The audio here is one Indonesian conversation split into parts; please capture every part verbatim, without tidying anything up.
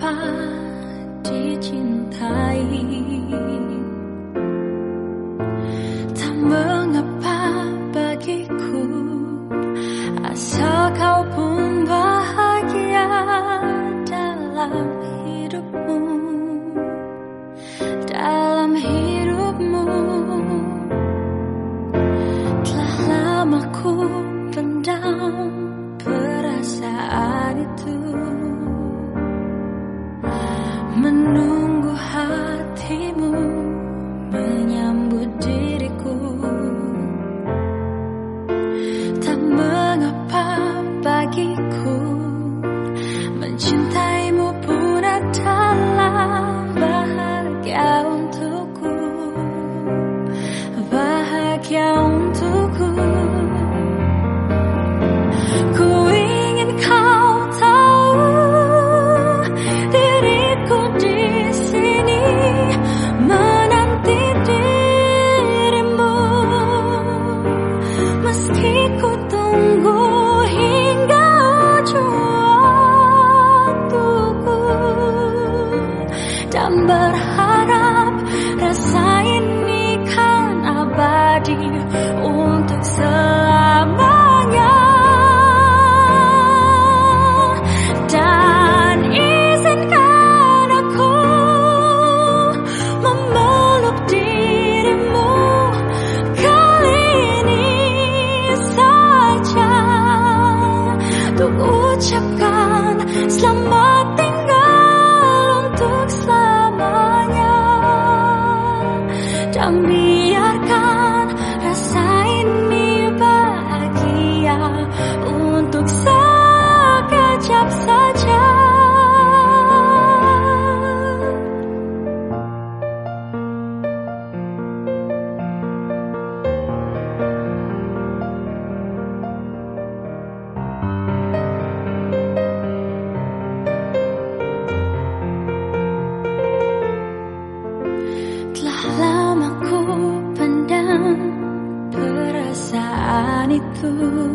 mengapa dicintai, tak mengapa bagiku, asal kau pun bahagia dalam hidupmu, dalam hidupmu. Telah lama ku pendam perasaan itu, menunggu hatimu menyambut diriku. Tak mengapa bagiku, mencintaimu pun adalah bahagia untukku, bahagia untukku. Ku ingin kau tahu, diriku di sini menanti dirimu, meski ku tunggu hingga ujung waktuku, dan berharap rasa ini kan abadi untuk selamanya. Dan izinkan aku memeluk dirimu kali ini saja, untuk ucapkan selamat tinggal untuk selamanya, dan biarkan rasa ini bahagia untuk sekejap saja. Telah lama ku pendam perasaan itu,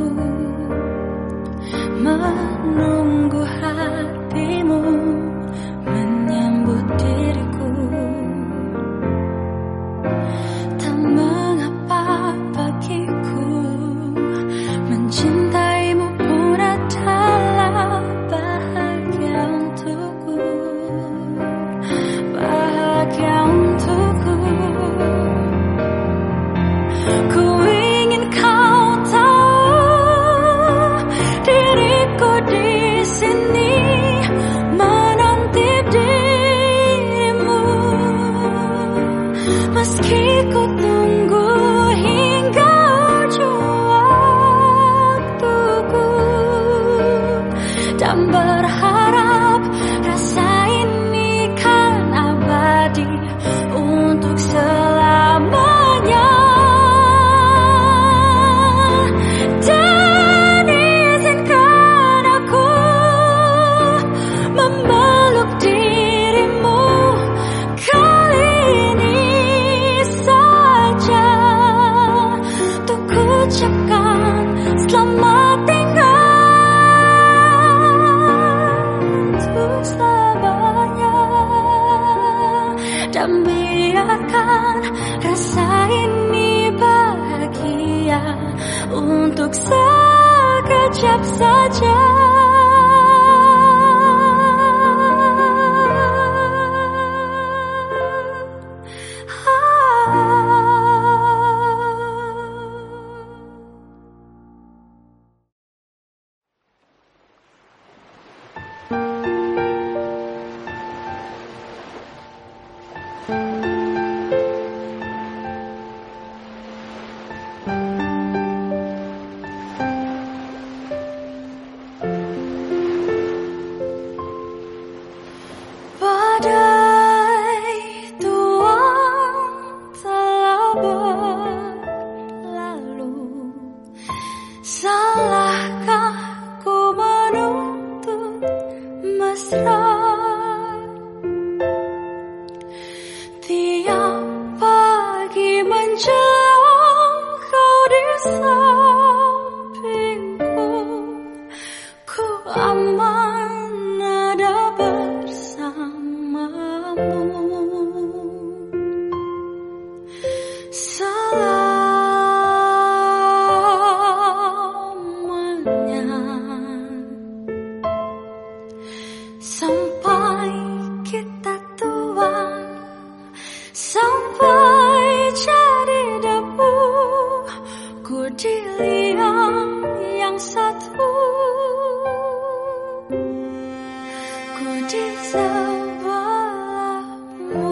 menunggu hatimu menyambut diriku. Tak mengapa bagiku, mencintaimu pun adalah bahagia untukku, bahagia untukku. Ku ingin kau tahu, diriku di sini menanti dirimu, meski ku tunggu hingga ujung waktuku, dan berharap rasa ini kan abadi untuk selamanya. Dan izinkan aku memeluk dirimu kali ini saja, untuk ucapkan selamat tinggal untuk selamanya, dan biarkan rasa ini bahagia untuk sekejap saja. sampingku, ku aman ada bersama. sampai kita tua, sampai jadi debu, ku di liang yang satu, ku di sebelahmu.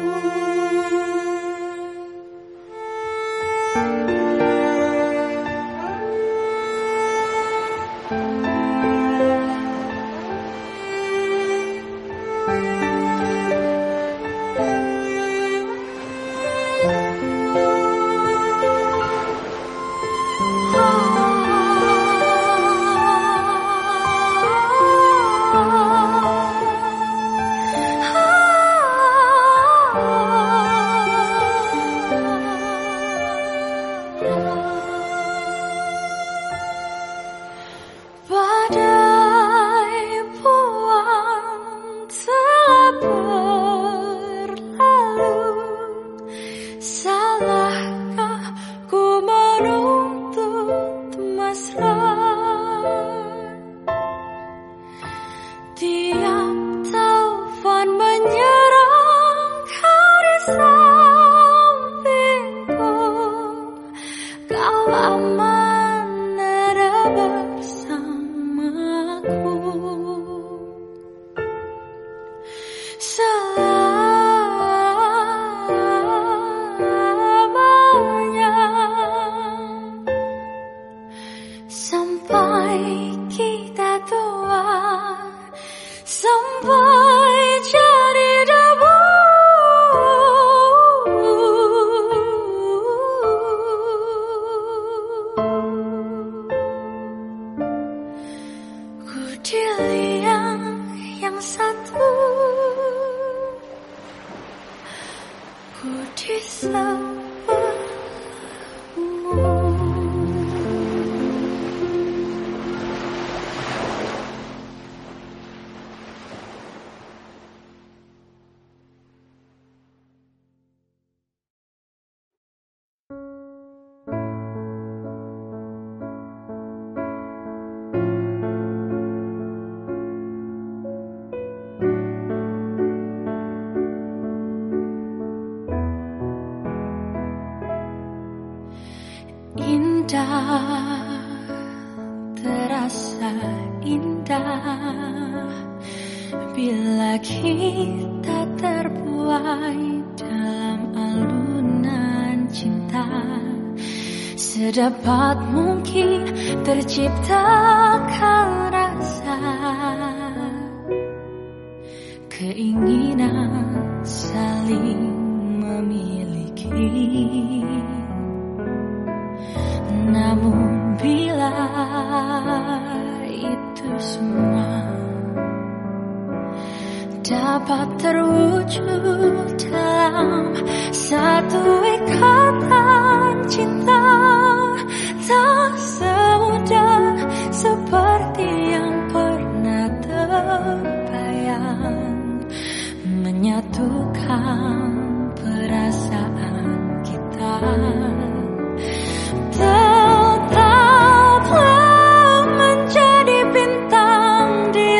Terasa indah bila kita terbuai dalam alunan cinta. Sedapat mungkin terciptakan rasa keinginan saling memiliki. Namun bila itu semua dapat terwujud dalam satu ikatan cinta, tak semudah seperti yang pernah terbayang menyatukan perasaan kita. Tetaplah menjadi bintang di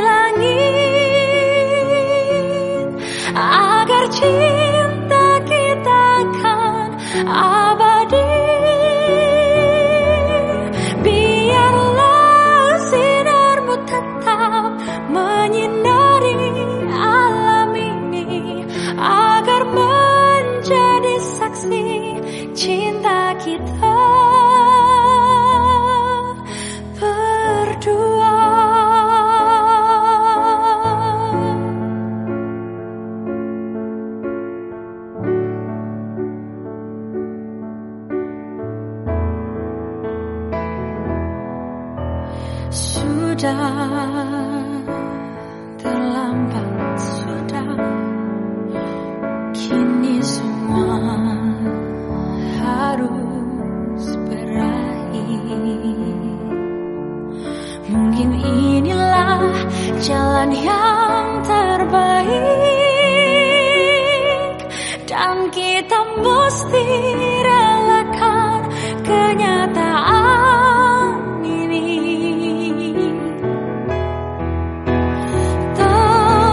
langit, agar cinta kita akan abadi. Biarlah sinarmu tetap menyinari alam ini, agar menjadi saksi cinta kita berdua. Sudah terlambat, sudah kini semua harus berakhir. Mungkin inilah jalan yang terbaik, dan kita mesti relakan kenyataan ini. Tak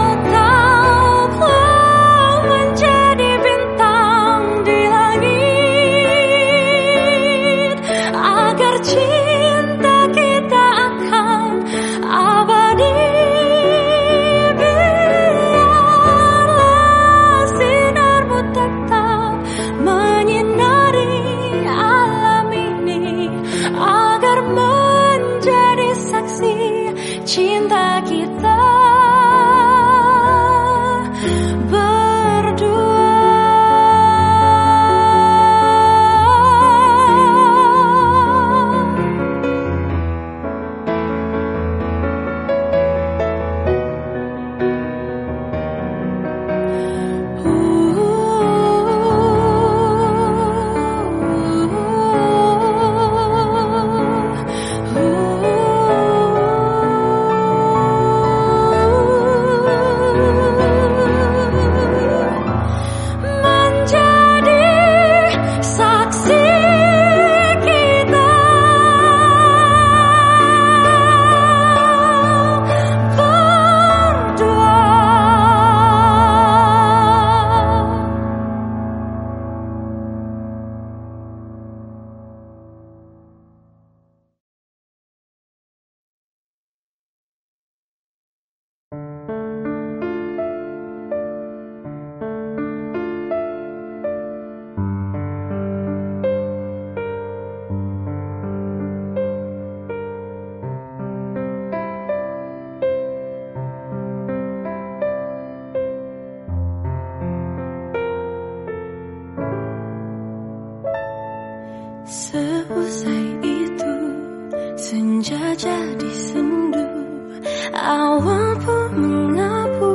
Seusai itu senja jadi sendu, awan pun mengabu.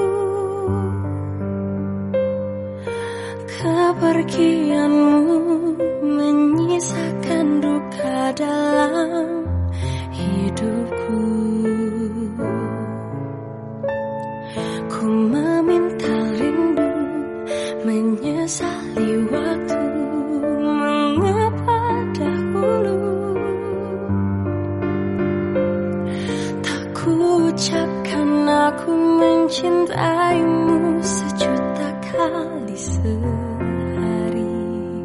Kepergianmu menyisakan duka dalam hidupku. Ku meminta rindu, menyesali waktu, mengapa dahulu tak ku ucapkan aku mencintaimu sejuta kali sehari.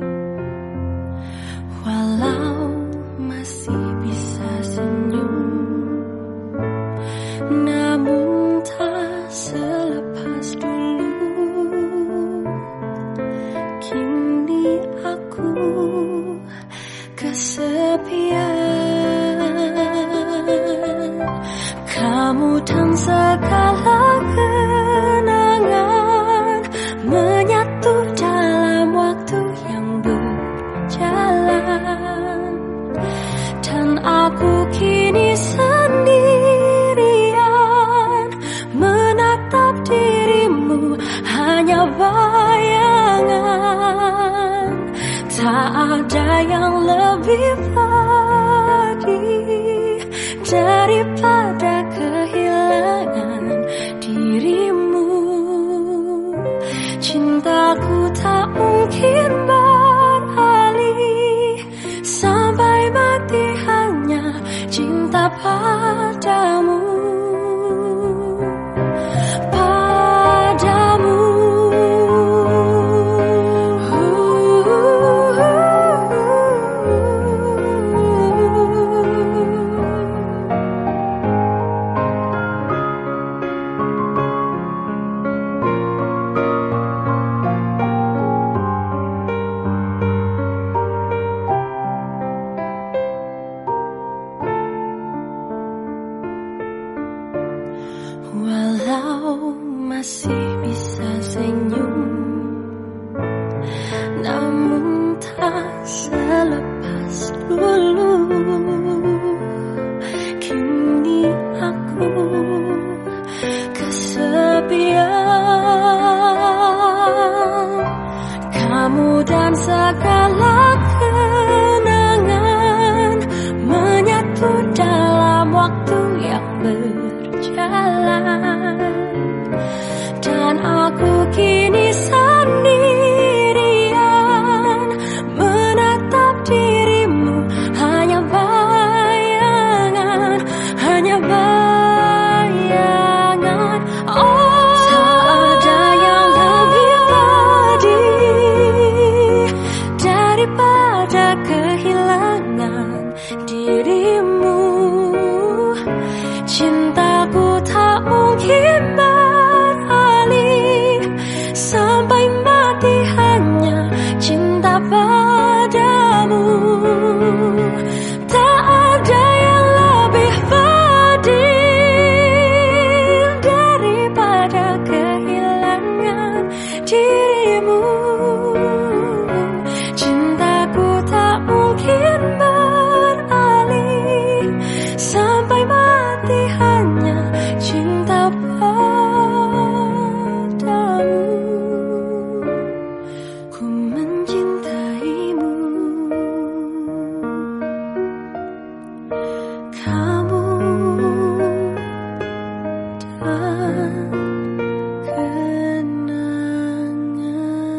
Walau masih bisa senyum, namun tak selepas dulu. Kini aku kesepian, kamu dan segala kenangan menyatu dalam waktu yang berjalan. Dan aku kini sendirian, menatap dirimu hanya bayangan. Tak ada yang lebih pedih daripada kehilangan dirimu. Cintaku tak mungkin beralih, sampai mati hanya cinta padamu. Padamu. Walau masih bisa senyum, namun tak selepas dulu. Kini aku kesepian, kamu dan segala kenangan menyatu dalam waktu yang berjalan. Dan aku kini sendirian, menatap dirimu hanya bayangan, hanya bayangan. Oh, tak ada yang lebih pedih daripada kehilangan dirimu. Cintaku tak mungkin beralih, sampai mati hanya cinta padamu. Tak ada yang lebih pedih daripada kehilangan dirimu. Cintaku tak mungkin beralih, sampai mati hanya cinta padamu. Ku mencintaimu, kamu dan kenangan.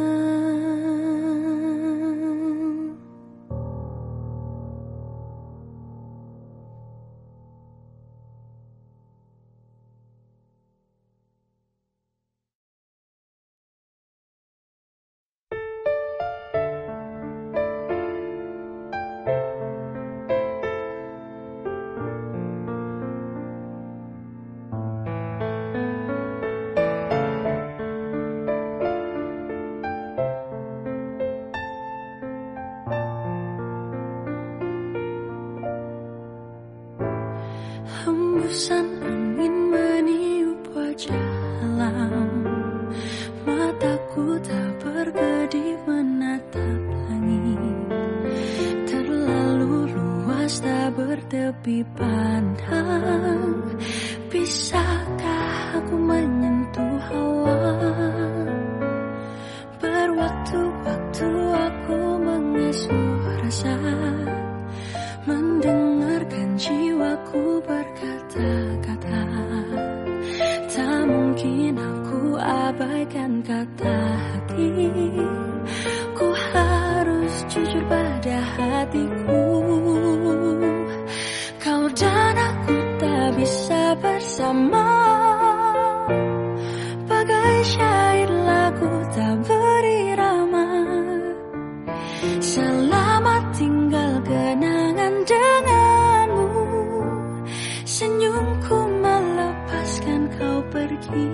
Hembusan angin meniup wajah alam, mataku tak berkedip menatap langit. lebih pandang. Bisakah aku menyentuh hawa? Berwaktu-waktu aku mengasuh rasa, mendengarkan jiwaku berkata-kata. Tak mungkin aku abaikan kata hati. Ku harus jujur pada hatiku. Kau dan aku tak bisa bersama, bagai syair lagu tak berirama. Selamat tinggal kenangan denganmu. Senyumku melepaskan kau pergi.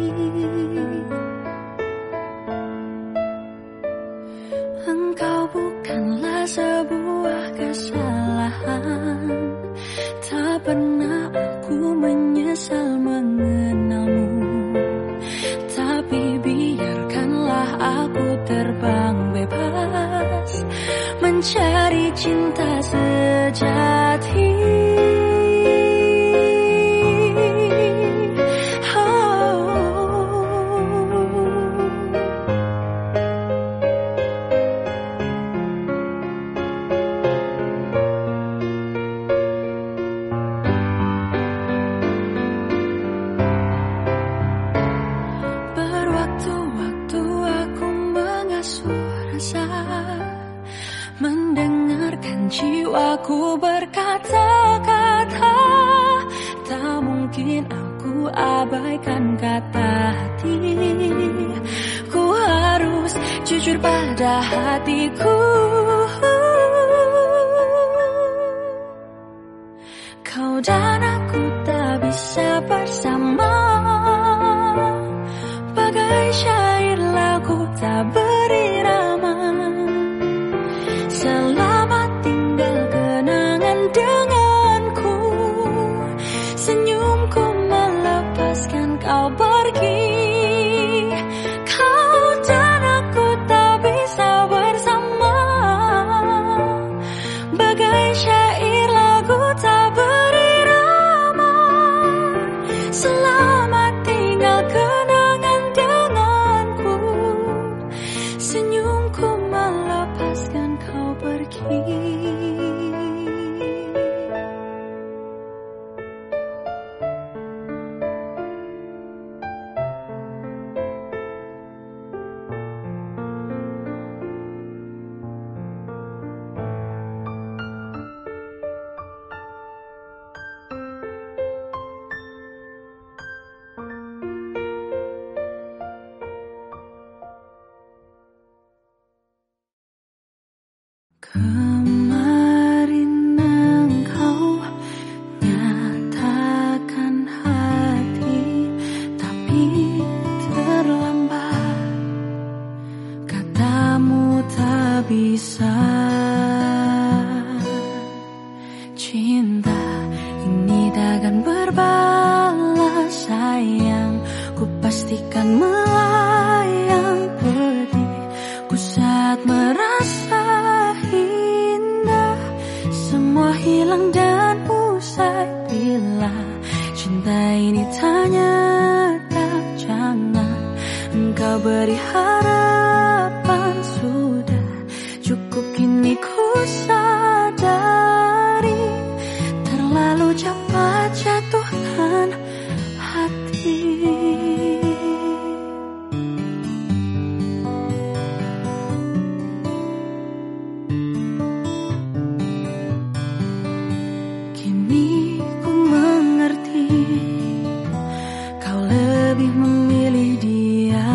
Engkau bukanlah sebuah kesalahan. Tak pernah aku menyesal mengenalmu. Tapi biarkanlah aku terbang bebas, mencari cinta sejati. Jiwaku berkata-kata. Tak mungkin aku abaikan kata hati. Ku harus jujur pada hatiku. Kau dan aku tak bisa bersama, bagai syair lagu tak berirama. Selamat tinggal kenangan denganku. Senyumku melepaskan kau pergi. Kau dan aku tak bisa bersama, bagai syair lagu tak berirama. Selamat tinggal kenangan denganku. Senyumku melepaskan kau pergi. Kemarin engkau nyatakan hati, tapi terlambat. Katamu tak bisa. Cinta ini takkan berbalas sayang. Ku pastikan melayang pedih. Ku saat merasa semua hilang dan usai bila cinta ini ternyata jangan engkau beri harapan. Sudah cukup kini ku sadari, terlalu cepat jatuhkan hati. Memilih dia.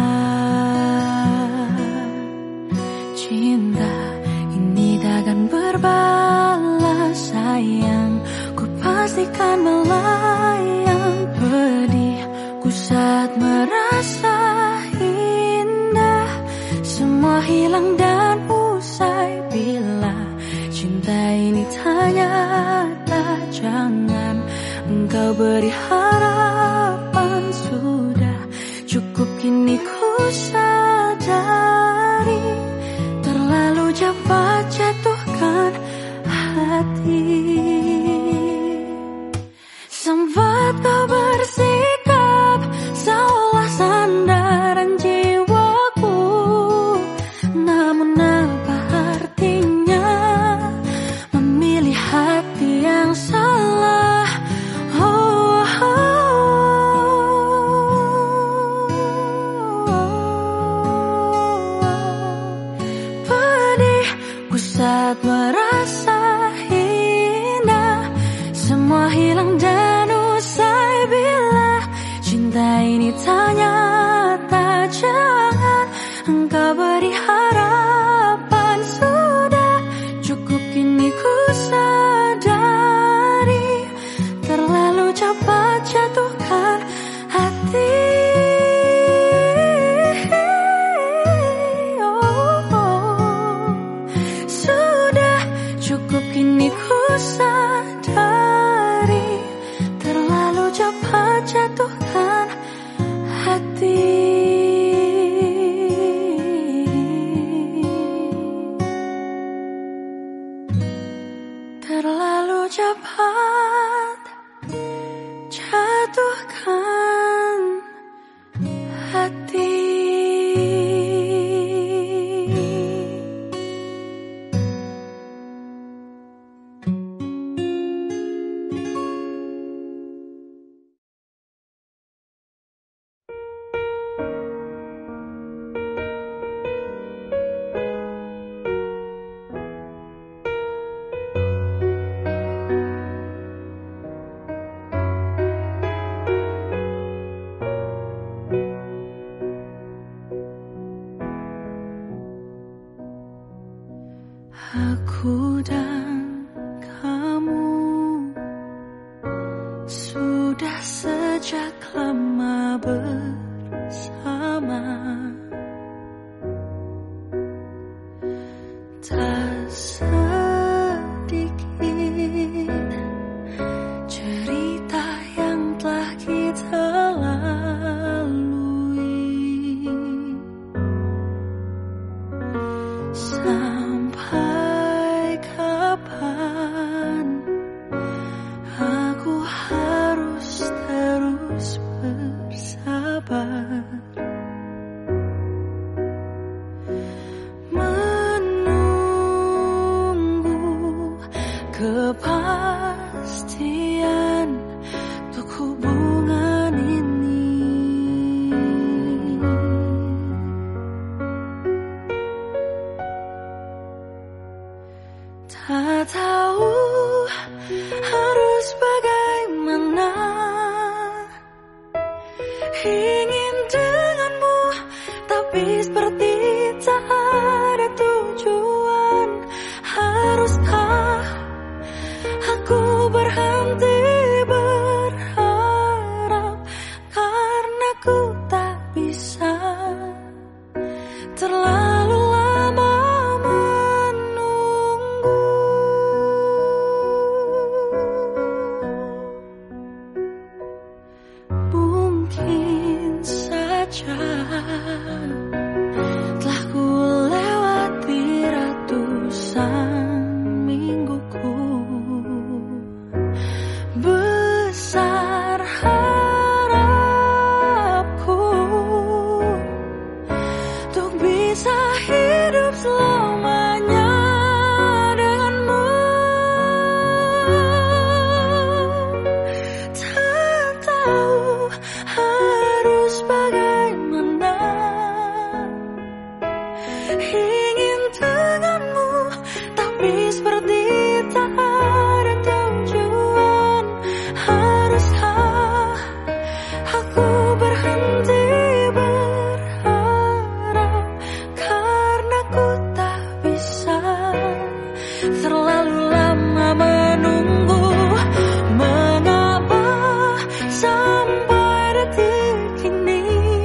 Cinta ini takkan berbalas sayang. Ku pastikan melayang pedih. Ku saat merasa indah, semua hilang dan usai bila cinta ini ternyata jangan engkau beri harapan. Sudah cukup kini ku sadari, terlalu cepat jatuhkan hati. ini ternyata jangan engkau beri harapan. Sudah cukup kini ku sadari, terlalu cepat jatuhkan hati. Oh, oh. Sudah cukup kini ku sadari, terlalu cepat jatuhkan hati. Terlalu cepat jatuhkan hati. Aku dan kamu sudah sejak lama bersama, tak sedikit cerita yang telah kita lalui. Sampai kapan aku harus terus bersabar, menunggu kepastian untuk hubungan ini. Tak tahu harus bagaimana, ingin denganmu tapi seperti tak ada tujuan. Haruskah aku berhenti berharap karena ku tak bisa terlalu lama menunggu. Mungkin saja telah ku lewati ratusan mingguku, besar harapku untuk bisa hidup selamanya denganmu. Tak tahu harus bagaimana, ingin denganmu tapi seperti tak ada tujuan. Haruskah aku berhenti berharap karena ku tak bisa terlalu lama menunggu. Mengapa sampai detik ini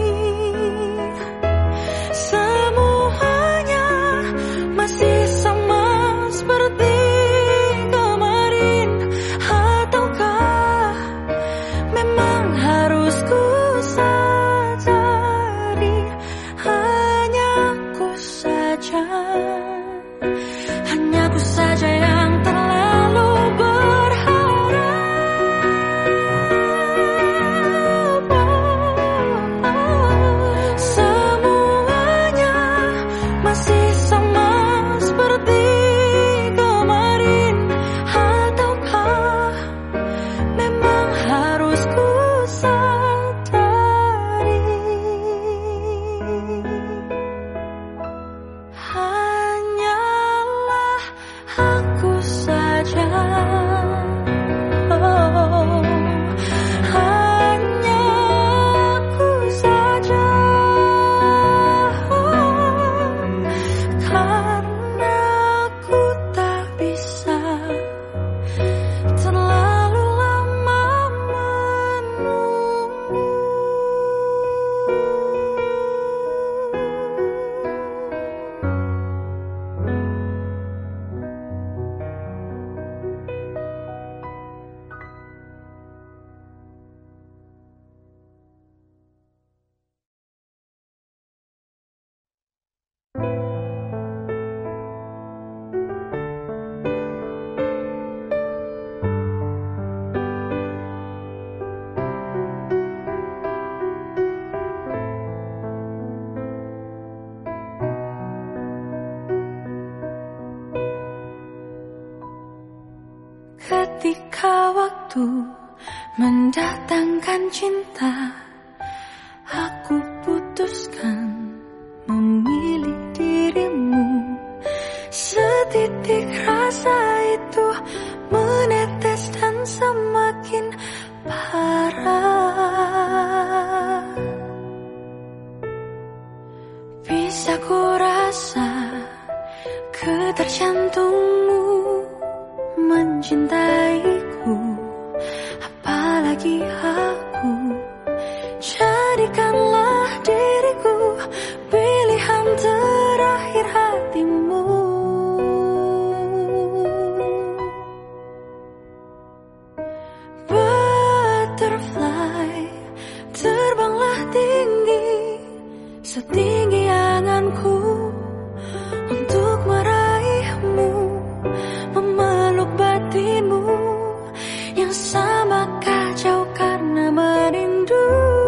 waktu mendatangkan cinta, aku putuskan memilih dirimu. Setitik rasa itu menetes dan semakin parah. Bisa ku rasa getar jantungmu mencintaiku, apalagi aku. Jadikanlah diriku pilihan terakhir hatimu. Butterfly, terbanglah tinggi setinggi anganku untuk meraihmu, memeluk batinmu yang sama kacau karena merindu.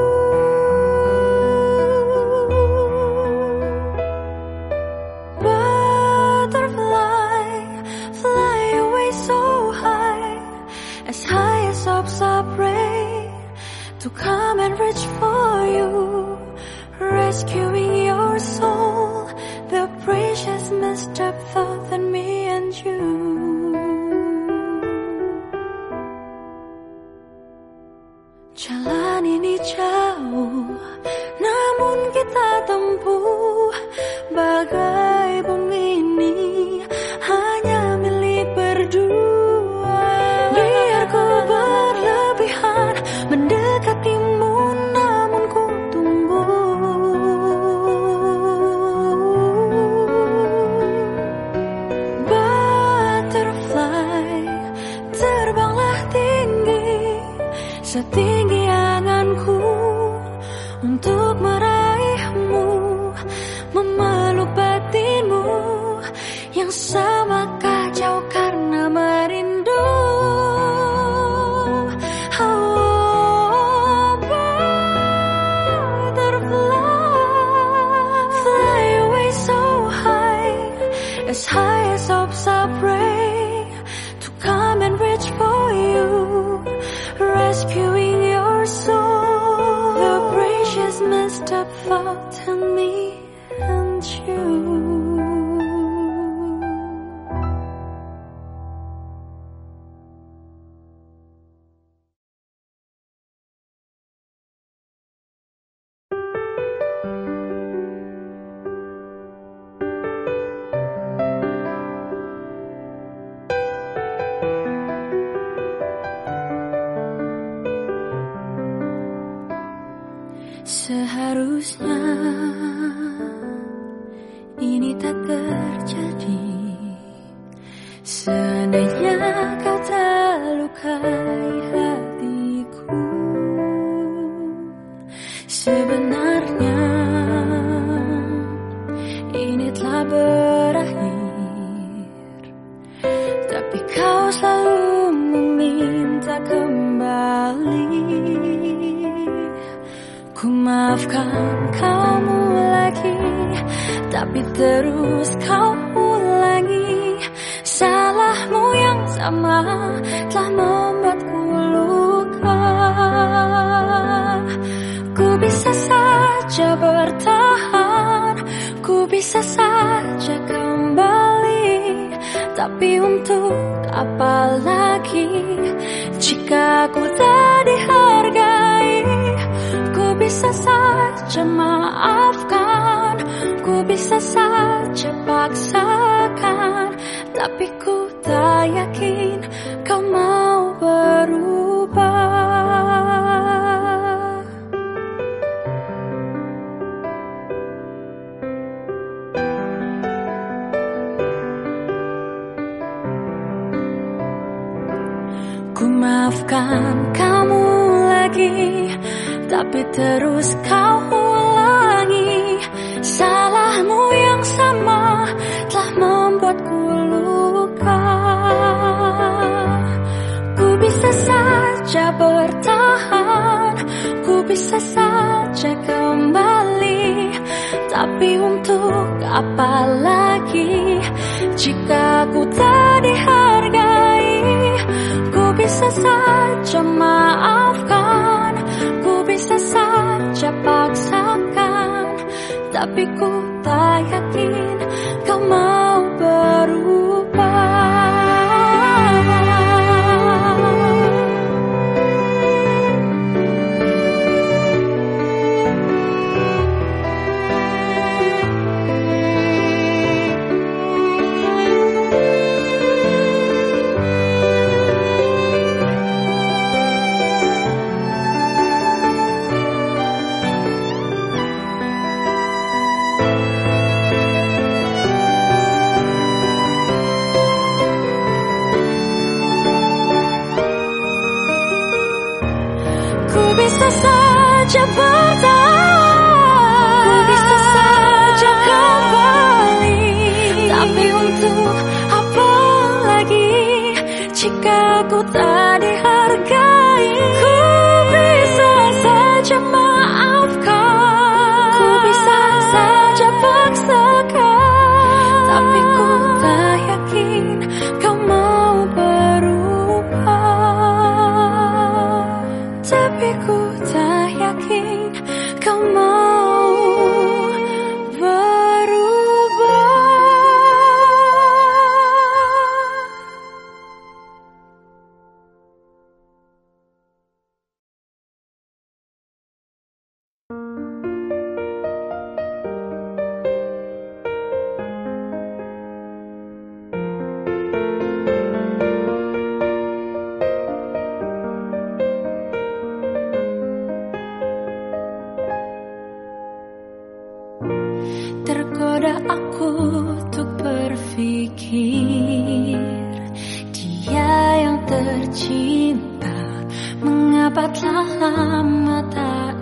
Butterfly, fly away so high, as high as hopes I pray to come and reach for you, rescuing your soul, the precious messed up thought in me and you. Jalan ini jauh, namun kita tempuh. Bagai bumi ini hanya milik berdua. Biar ku berlebihan mendekatimu, namun ku tunggu. Butterfly, terbanglah tinggi setinggi anganku untuk meraihmu, memeluk batinmu yang sama kacau karena merindu. Oh, butterfly, fly away so high, as high as hopes I pray to come and reach for you, rescuing your soul, the precious messed up thought in me and you. Seharusnya ini tak terjadi. Seandainya kau tak lukai hatiku, sebenarnya ini telah berakhir. Tapi kau selalu meminta kembali. Ku maafkan kamu lagi, tapi terus kau ulangi. Salahmu yang sama telah membuatku luka. Ku bisa saja bertahan, ku bisa saja kembali, tapi untuk apa lagi jika ku tak dihargai? Ku bisa saja maafkan, ku bisa saja paksakan, tapi ku tak yakin kau mau berubah. Ku maafkan kamu lagi, tapi terus kau ulangi. Salahmu yang sama telah membuatku luka. Ku bisa saja bertahan, ku bisa saja kembali, tapi untuk apa lagi jika ku tak dihargai? Ku bisa bisa saja maafkan, ku bisa saja paksakan, tapi ku tak yakin kau mau berubah. Bisa saja bertahan, ku bisa saja kembali, tapi untuk apa lagi jika ku tak dihargai? Ku bisa saja maafkan, ku bisa saja paksakan, tapi ku tak yakin kau mau berubah. Tapi ku tak yakin kau mau berubah. Tergoda aku untuk berpikir, dia yang tercinta, mengapa telah lama tak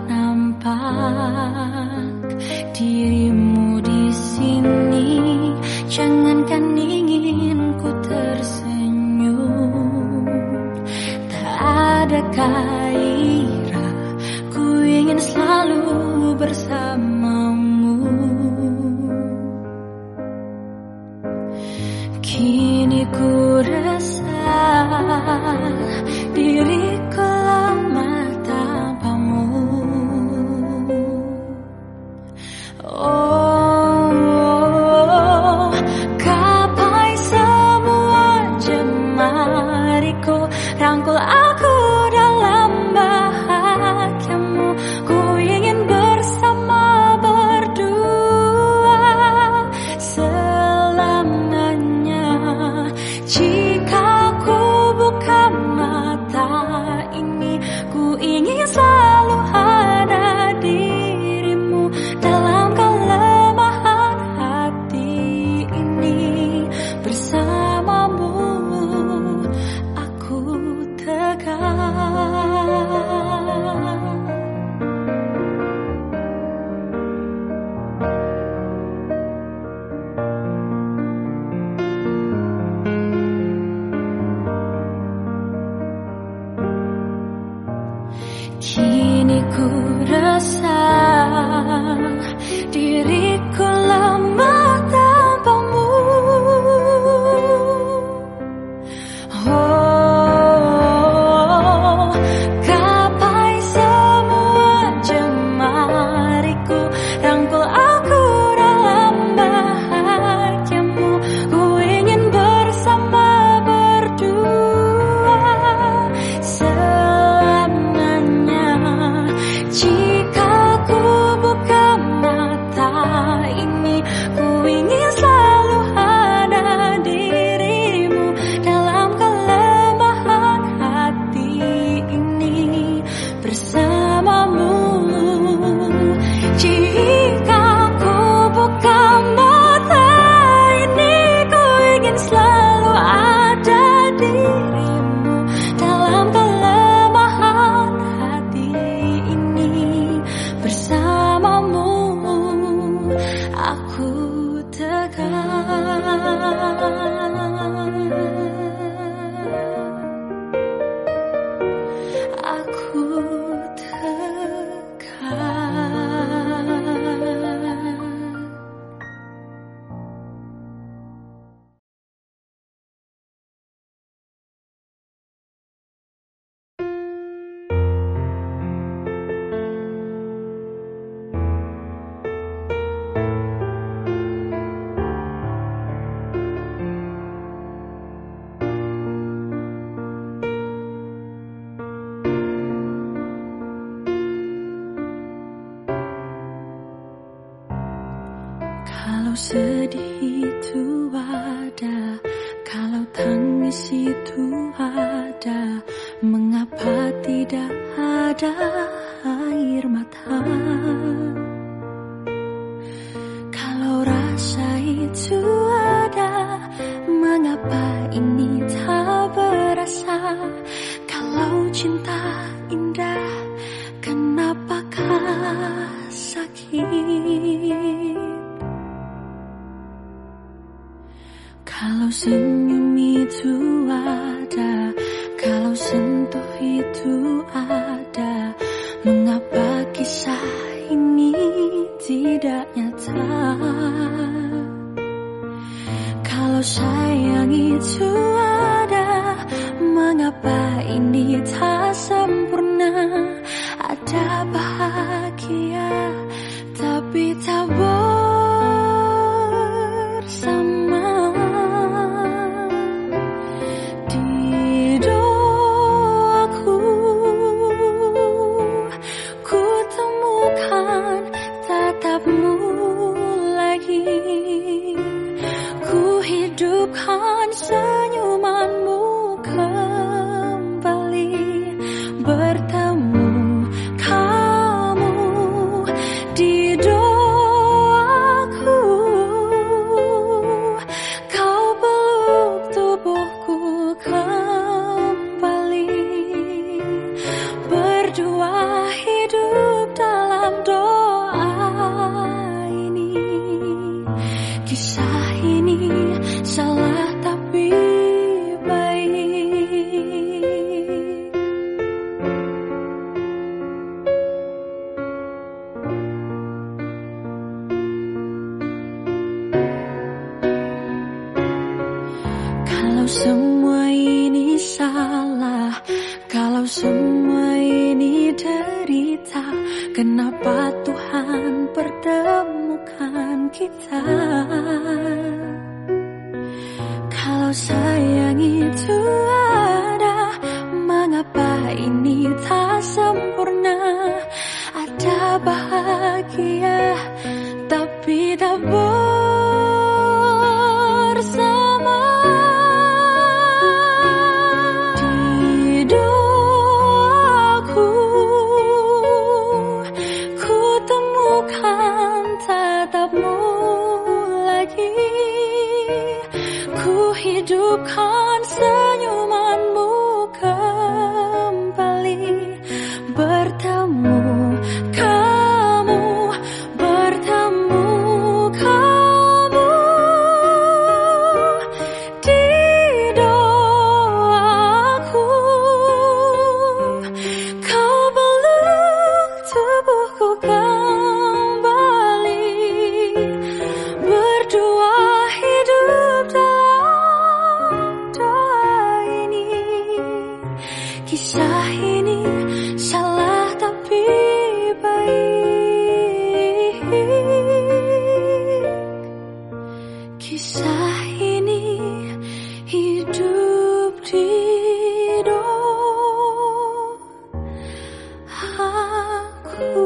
nampak dirimu di sini? Jangankan ingin ku tersenyum, tak ada gairah, ku ingin selalu bersamamu. Kini ku rasa diriku lama tanpamu. Oh, Kalau sedih itu ada, kalau tangis itu ada, mengapa tidak ada air mata? Kalau rasa itu ada, mengapa ini tak berasa? Kalau cinta indah, kenapakah sakit? Kalau senyum itu ada, kalau sentuh itu ada, mengapa kisah ini tidak nyata? Kalau sayang itu ada, mengapa ini tak sempurna? Ada bahagia tapi tak bersama. Di doaku ku temukan tatapmu lagi, ku hidupkan senyumanmu kembali, bertemu kamu di doaku, kau peluk tubuhku kembali, berdua hidup dalam doa ini. Kisah ini salah tapi baik. Kalau semua ini salah, kalau semua ini derita, kenapa Tuhan pertemukan kita? Kalau sayang itu ada, mengapa ini tak sempurna? Ada bahagia tapi tak bersama. Di doaku ku temukan tatapmu lagi, ku hidupkan senyumanmu kembali, bertemu kamu, bertemu kamu di doaku, kau peluk tubuhku kembali, berdua hidup dalam doa ini. Kisah ini salah tapi baik. Kisah ini hidup di doaku.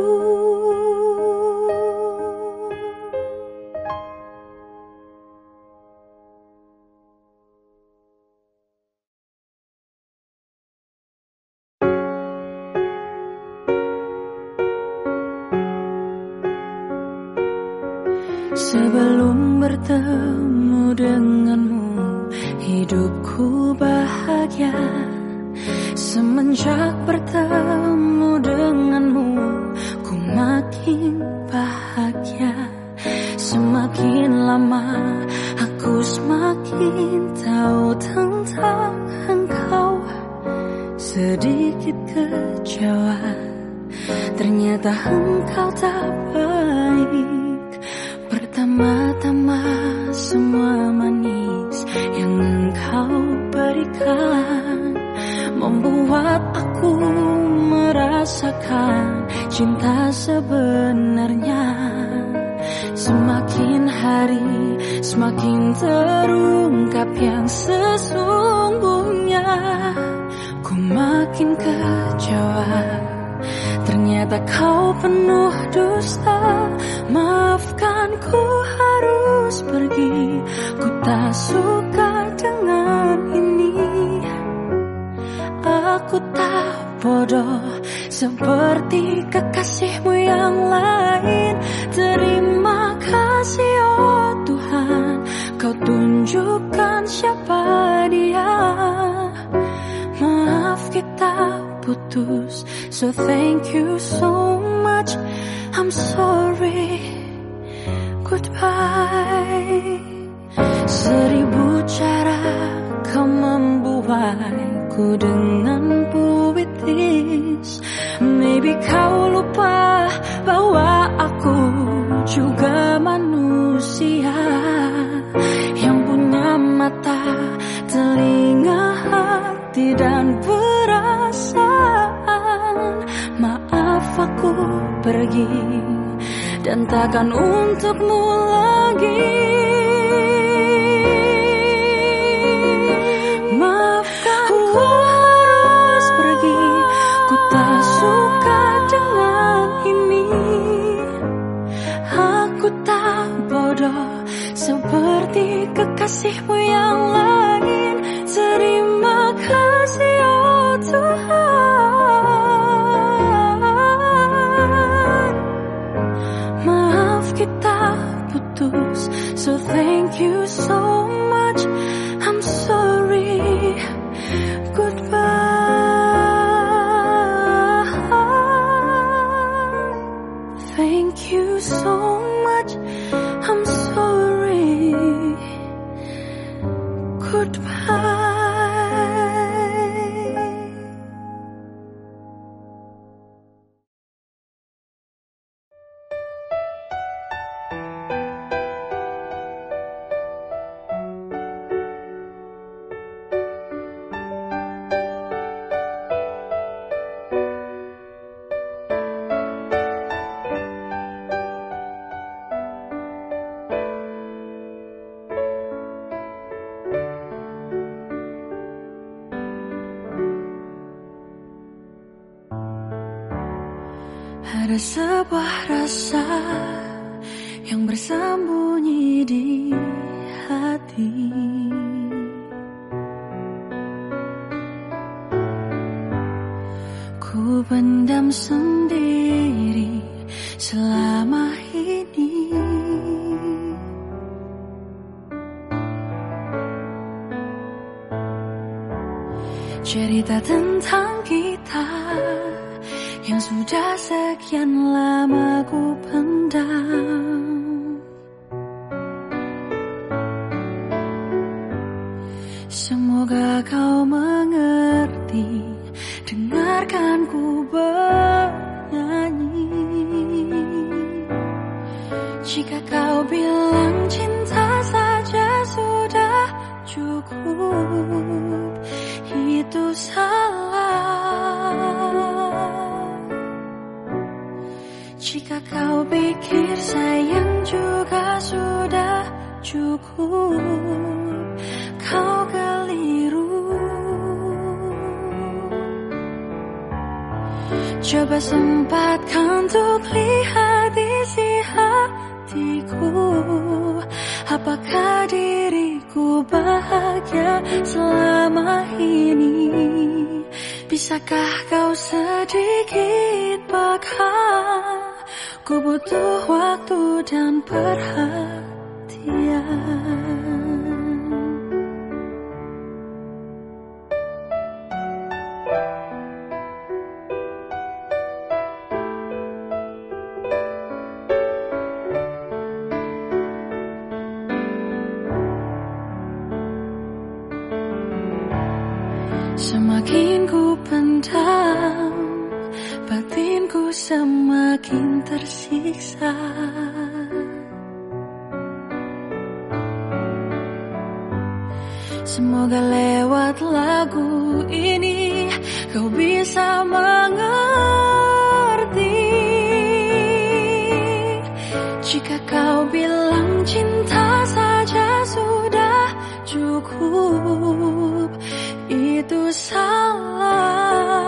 Sebelum bertemu denganmu, hidupku bahagia. Semenjak bertemu denganmu, ku makin bahagia. Semakin lama, aku semakin tahu tentang engkau. Sedikit kecewa, ternyata engkau tak baik. Pertama-tama semua manis yang engkau berikan membuat aku merasakan cinta sebenarnya. Semakin hari semakin terungkap yang sesungguhnya. Ku makin kecewa, ternyata kau penuh dusta. Maafkan ku harus pergi, ku tak suka dengan ini. Aku tak bodoh seperti kekasihmu yang lain. Terima kasih oh Tuhan, kau tunjukkan siapa dia. Maaf kita putus, so thank you so much. I'm sorry, goodbye. Seribu cara kau membuaiku dengan puitis. Maybe kau lupa bahwa aku juga manusia yang punya mata, telinga, hati dan perasaan. Maaf aku pergi dan takkan untukmu lagi. Maafkan ku harus pergi, ku tak suka dengan ini. Aku tak bodoh seperti kekasihmu yang lain. Terima kasih oh Tuhan. Maaf kita putus, so thank you so much. I'm sorry, goodbye. Thank you so much. I'm sorry, goodbye. Ada sebuah rasa yang bersembunyi di hati. Ku pendam sendiri selama ini. Cerita tentang kita yang sudah sekian lama ku pendam. Semoga kau mengerti, dengarkan ku bernyanyi. Jika kau bilang cinta saja sudah cukup, itu salah. Jika kau pikir sayang juga sudah cukup, kau keliru. Coba sempatkan untuk lihat isi hatiku. Apakah diriku bahagia selama ini? Bisakah kau sedikit peka? Ku butuh waktu dan perhatian. Semakin ku pendam, batinku semakin tersiksa. Semoga lewat lagu ini kau bisa mengerti. Jika kau bilang cinta saja sudah cukup, itu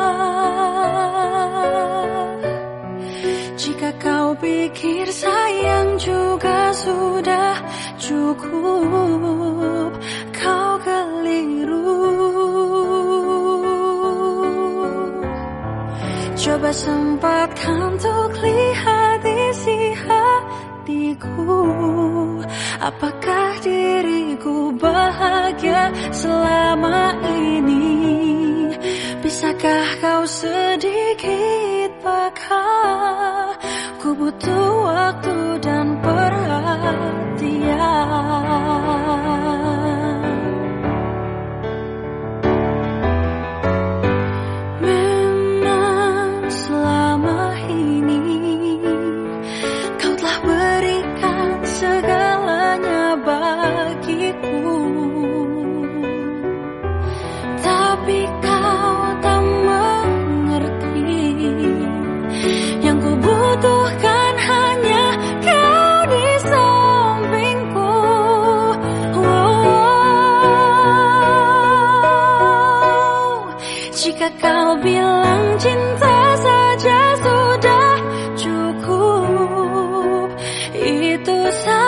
salah. Jika kau pikir saya sudah cukup, kau keliru. Coba sempatkan untuk lihat isi hatiku, apakah diriku bahagia selama ini? Bisakah kau sedikit peka? Ku butuh waktu dan perhatian. Memang selama ini kau telah berikan segalanya bagiku, tapi kau tak mengerti. Yang ku butuhkan hanya kau di sampingku. Wow. Jika kau bilang cinta saja sudah cukup, itu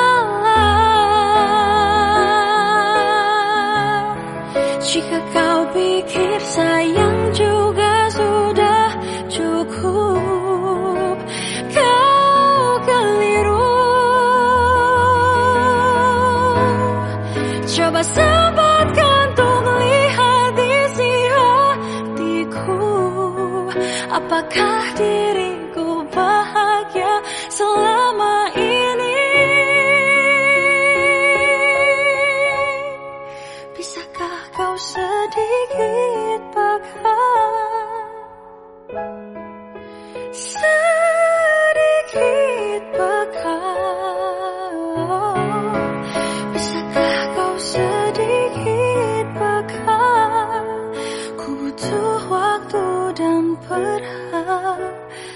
salah. Jika kau pikir sayang juga sudah cukup, kau keliru. Coba sempatkan untuk lihat isi hatiku, apakah diriku bahagia selama ini? Bisakah kau sedikit peka? Sedikit peka. Bisakah kau sedikit peka? Ku butuh waktu dan perhatian.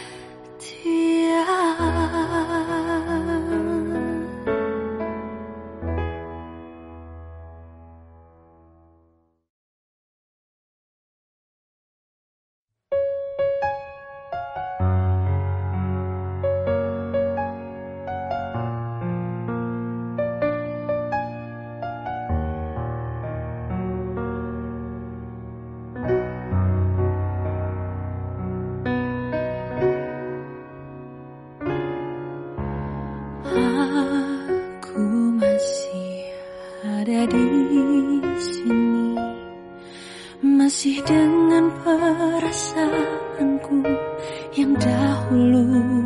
Aku masih ada di sini, masih dengan perasaanku yang dahulu,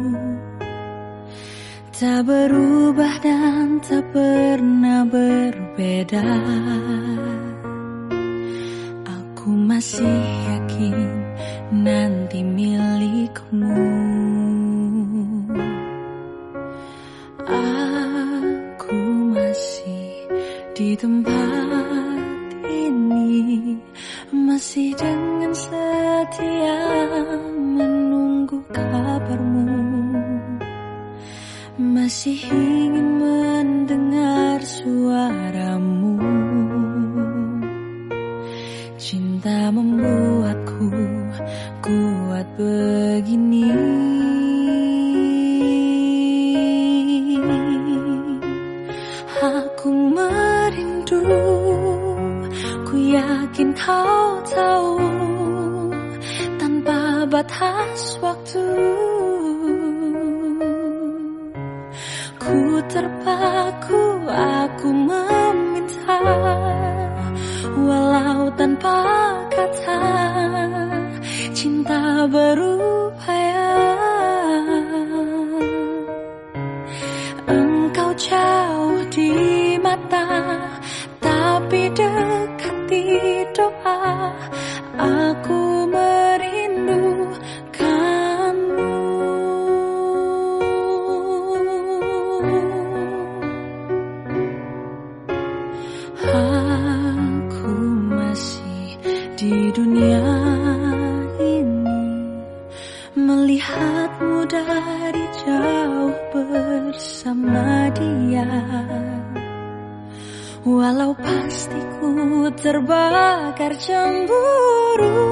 tak berubah dan tak pernah berbeda. Aku masih yakin nanti milikmu. Aku masih di tempat ini, masih dengan setia menunggu kabarmu, masih ingin mendengar suaramu. Cinta membuatku kuat begini. Aku merindu, ku yakin kau tahu, tanpa batas waktu. Ku terpaku, aku meminta, walau tanpa kata, cinta berupaya. Engkau jauh di mata, tapi dekat di doa. Aku merindukanmu. Aku masih di dunia ini, melihatmu dari jauh bersama dia. Walau pasti ku terbakar cemburu,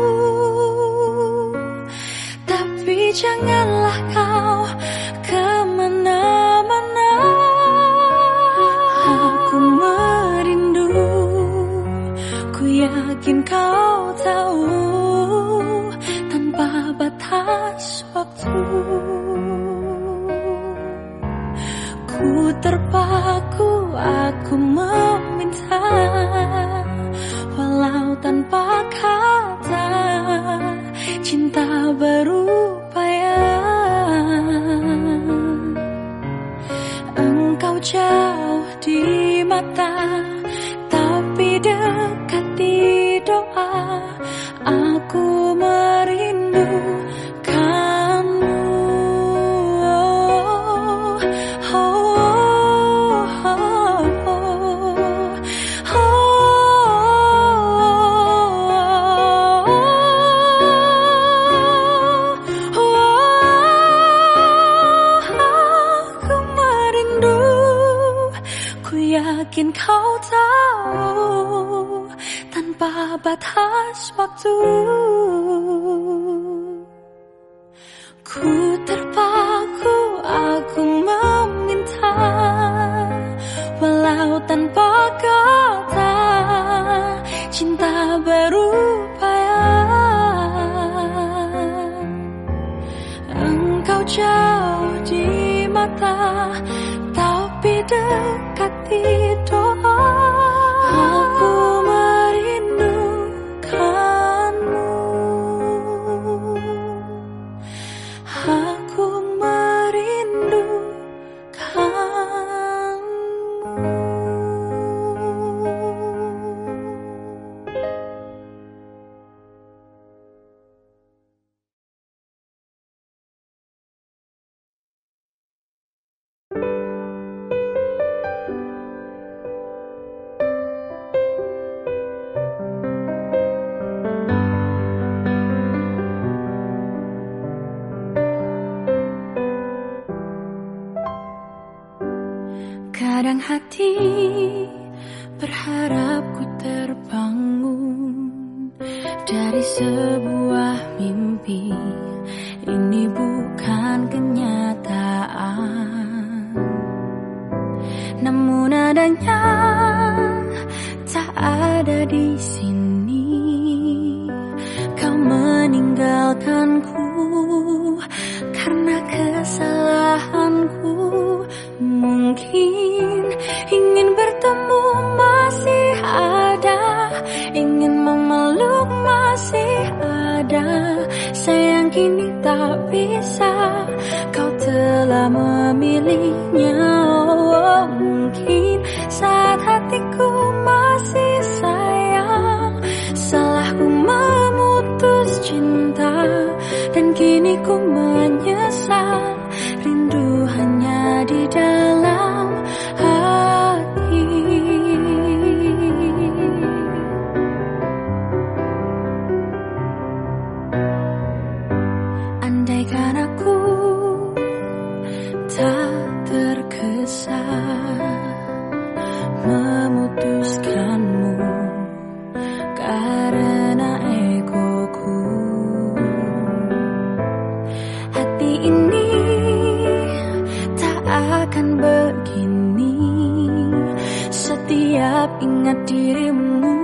tapi janganlah kau kemana-mana. Ku terpaku, aku meminta, walau tanpa kata, cinta berupaya. Engkau jauh di mata, tapi dekat di doa. Aku merindukanmu. Oh, oh, oh, oh, oh, oh, aku merindu. Ku yakin kau tahu, tanpa batas waktu. Ku terpaku, aku meminta, walau tanpa kata, cinta berupaya. Engkau jauh di mata, tapi dekat di doa. Aku merindukanmu. Aku Kadang hati berharap ku terbangun dari sebuah mimpi. Ini bukan kenyataan, namun adanya tak ada di sini. Kau meninggalkanku karena kesalahanku. Mungkin ingin bertemu masih ada, ingin memeluk masih ada. Sayang kini tak bisa, kau telah memilihnya. Oh, mungkin saat hatiku masih sayang, salahku memutus cinta, dan kini ku menyesal. Rindu hanya di dalam hati. Andaikan aku tak tergesa memutuskanmu karena egoku, hati ini akan begini. Setiap ingat dirimu,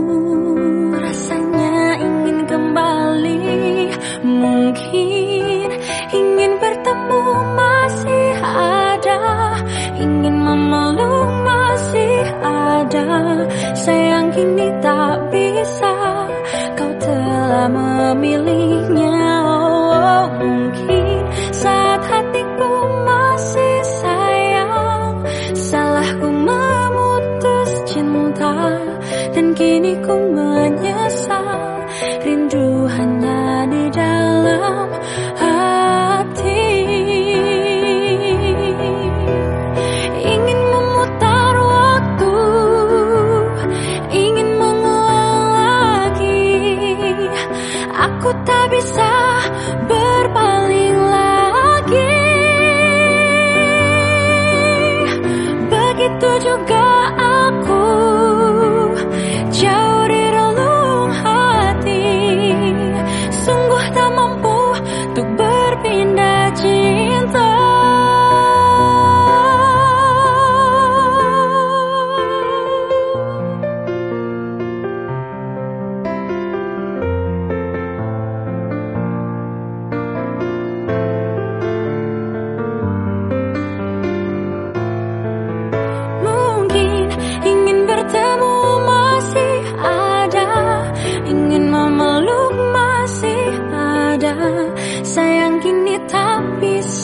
rasanya ingin kembali. Mungkin ingin bertemu masih ada, ingin memeluk masih ada. Sayang kini tak bisa, kau telah memilihnya. Oh, mungkin saat hatiku masih sayang, salahku memutus cinta, dan kini ku menyesal. Rindu hanya di dalam hati. Ingin memutar waktu, ingin mengulang lagi. Aku tak bisa berpaling lagi. Begitu juga aku, jauh di relung hati. Sungguh tak mampu untuk berpindah cinta.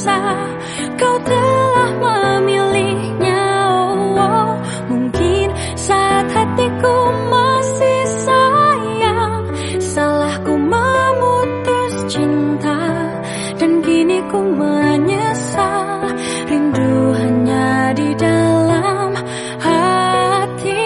bisa, kau telah memilihnya. Oh, oh. Mungkin saat hatiku masih sayang, salahku memutus cinta, dan kini ku menyesal. Rindu hanya di dalam hati.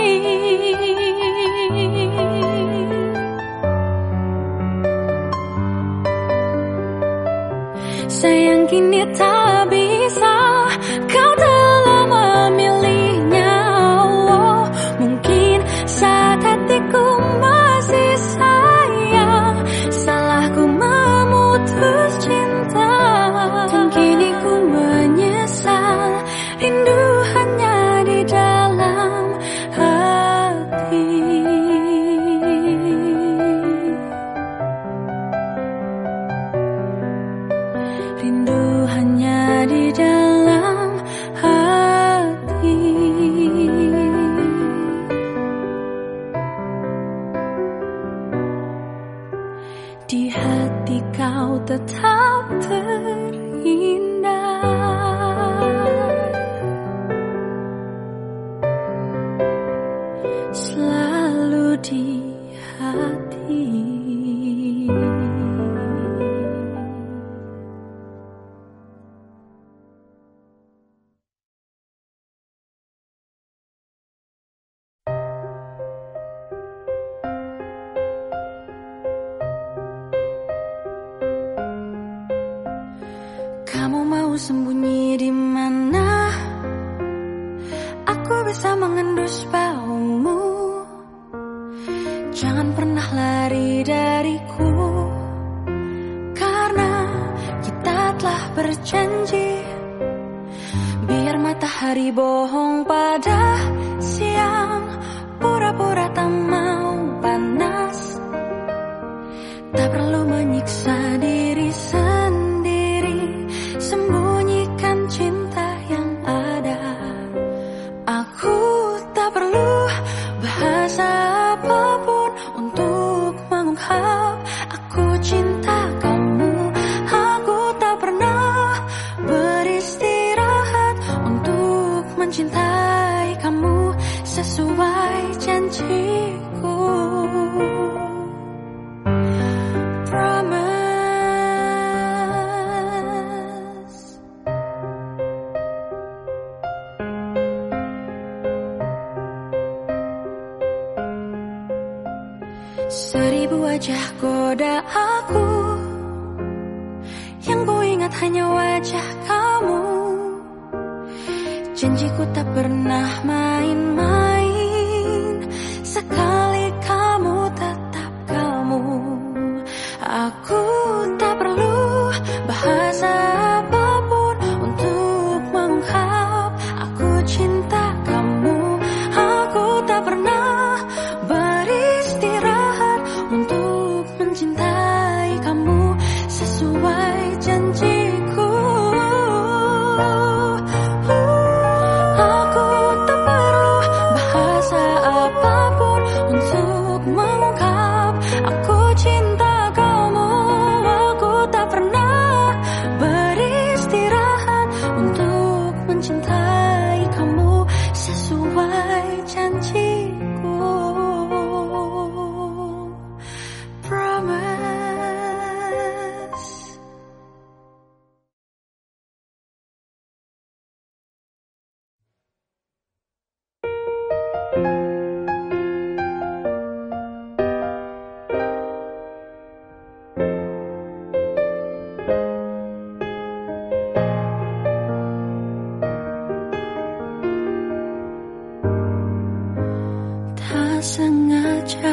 Sayang kini tak bisa, kau telah memilihnya. Oh, mungkin saat hatiku masih sayang, salahku memutus cinta, dan kini ku menyesal. Rindu hanya di dalam hati. Rindu hanya di dalam hati. Di hati kau tetap terindah, selalu di hati. Kamu mau sembunyi di mana? Aku bisa mengendus baumu. Jangan pernah lari dariku, karena kita telah berjanji. Biar matahari bohong pada siang, pura-pura tak mau panas. Tak perlu menyiksa diri sendiri, sembunyikan cinta yang ada. Aku tak perlu bahasa apapun untuk mengungkap aku cinta kamu. Aku tak pernah beristirahat untuk mencintai kamu sesuai janjiku. Seribu wajah goda aku, yang ku ingat hanya wajah kamu. Janjiku tak pernah main-main, sekali kamu tetap kamu. Aku tak perlu bahasa apapun untuk mengungkap aku cinta kamu. Aku tak pernah beristirahat untuk mencintai kamu sesuai janjiku. Aku tak perlu bahasa apapun untuk mengungkap aku cinta kamu. Aku tak pernah beristirahat untuk mencintai kamu sesuai janjiku. Tak sengaja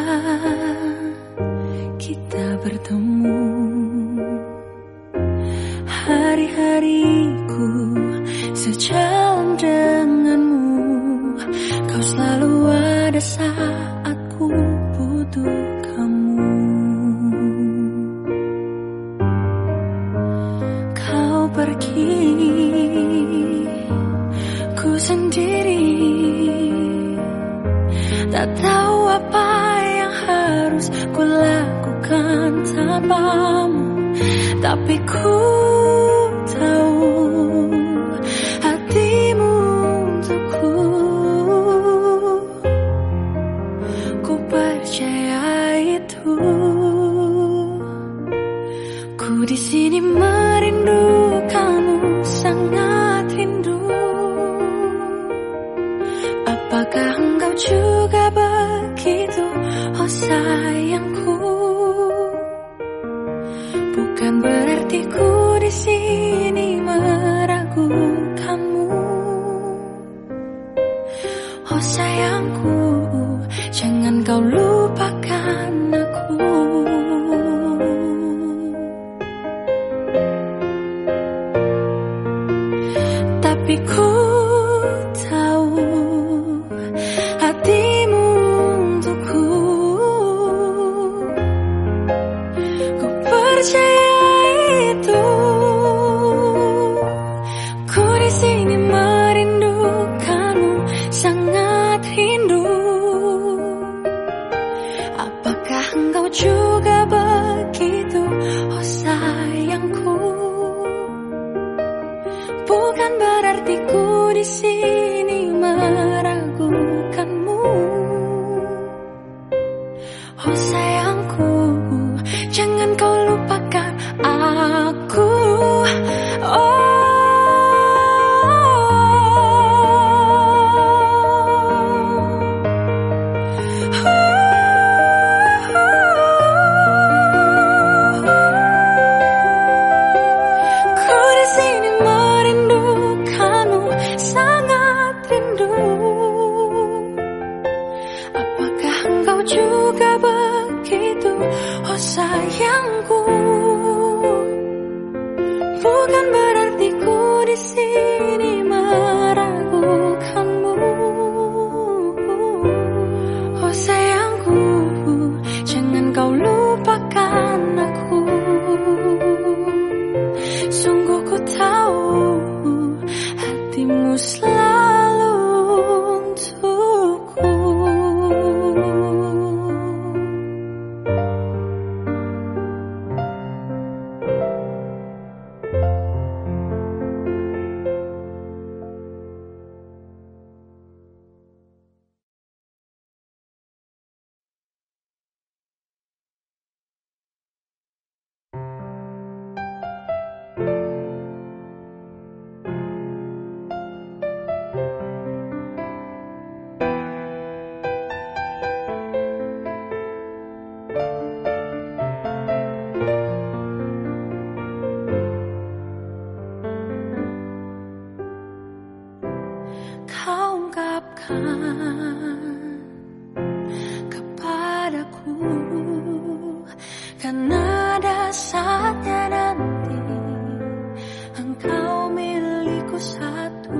kita bertemu, hari-hariku sejalan denganmu. Kau selalu ada saat ku butuh kamu. Kau pergi, ku sendiri, tak tahu apa yang harus ku lakukan tanpamu. Tapi ku tahu sayangku, bukan berarti ku di sini meragukanmu. Oh sayangku, jangan kau lupakan aku. Tapi ku tahu hatimu untukku. Ku percaya itu. Ku di sini merindukanmu, sangat rindu. Apakah engkau juga begitu? Oh sayangku, bukan berarti ku di sini meragukanmu. Oh sayangku, jangan kau lupakan aku. Oh. Juga begitu, oh sayangku, bukan berarti ku di sini meragukanmu. Oh sayangku, jangan kau lupakan aku. Sungguh ku tahu hatimu selalu untukku. Kau ungkapkan kepadaku, kan ada saatnya nanti engkau milikku satu.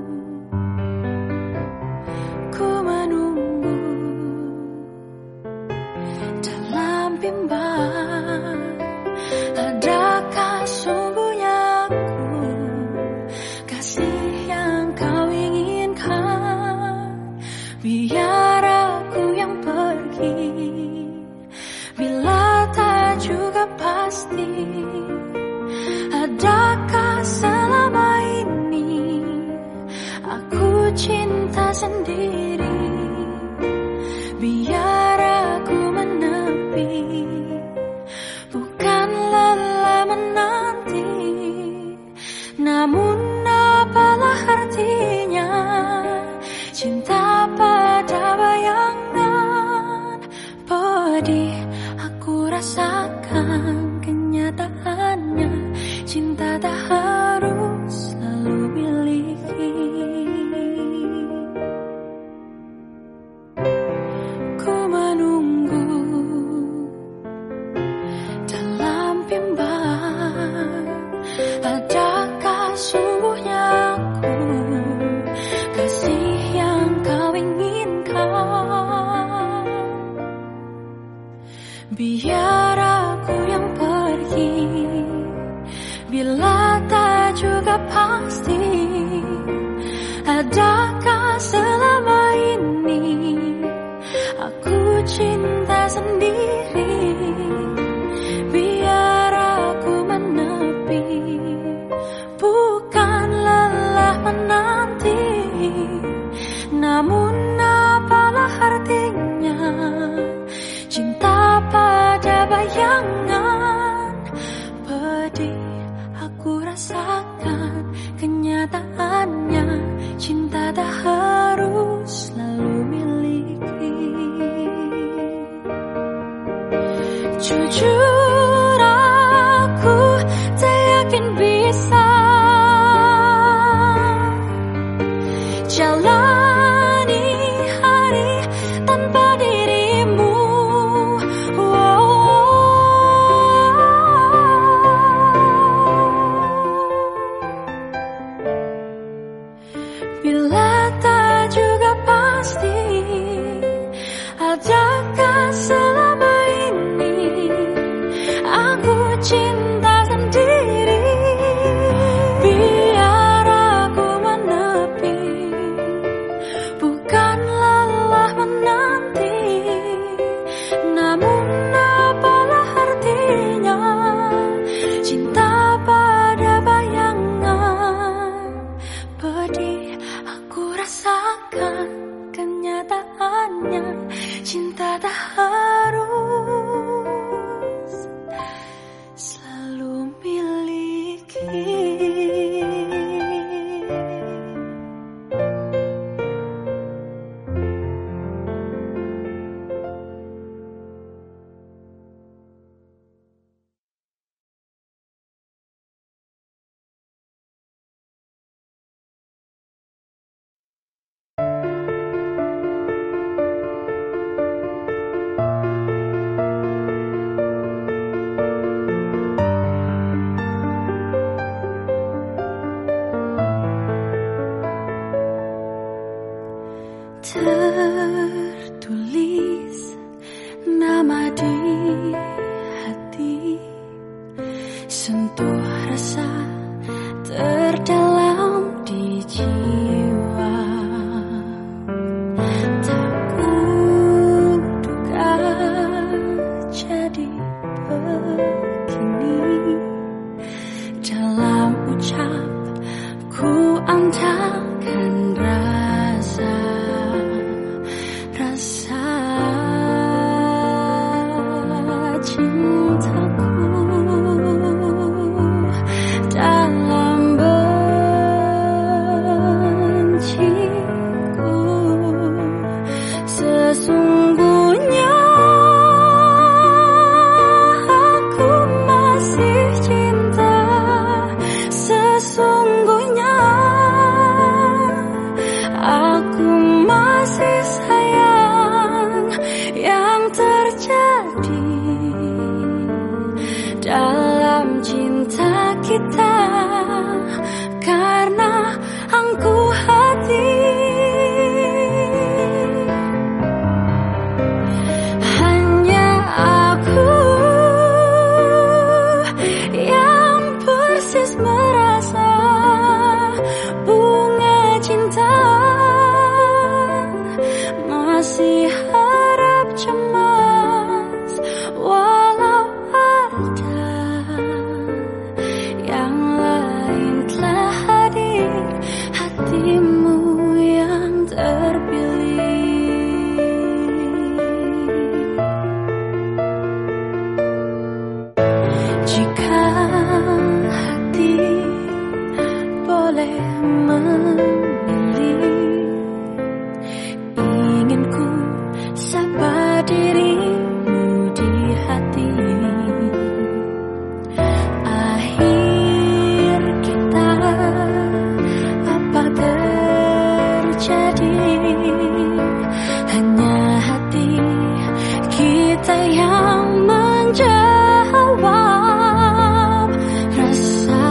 Ku menunggu dalam bimbang, adakah sungguhnya aku kasih yang kau inginkan? Biar aku yang pergi bila tak juga pasti. Adakah selama ini aku cinta sendiri? Biar aku menepi, bukan lelah menanti. Namun apalah artinya cinta pada bayangan? Pedih aku rasakan kenyataannya, cinta tak harus selalu miliki. Ku menunggu dalam bimbang, adakah sungguhnya aku kasih yang kau inginkan? Biar aku yang pergi bila tak juga pasti. Adakah selama ini aku cinta sendiri? Biar aku menepi, bukan lelah menanti. Namun apalah artinya cinta pada bayangan? Pedih aku rasakan kenyataannya, cinta tak harus jalani hari tanpa dirimu. Bila tak juga pasti, adakah selama ini aku cinta sendiri? Biar aku menepi, bukan lelah menanti. Namun apalah artinya cinta pada bayangan? Pedih aku rasakan kenyataannya, cinta tak harus selalu miliki. Tertulis nama di hati, sentuh rasa terdalam di jiwa. Tak kuduga jadi begini, dalam ucap ku andalkan rasa. Rasa cintaku dalam benciku, sesungguhnya aku masih cinta. Sesungguhnya aku masih sayang. Yang terjadi dalam cinta kita karena angkuh hati. Hanya aku yang persis merasa bunga cinta, masih harap cemas walau ada yang lain telah hadir, hatimu yang terpilih. Jika hati boleh memilih, ingin ku sapa dirimu di hati. Akhir kita apa terjadi? Hanya hati kita yang menjawab rasa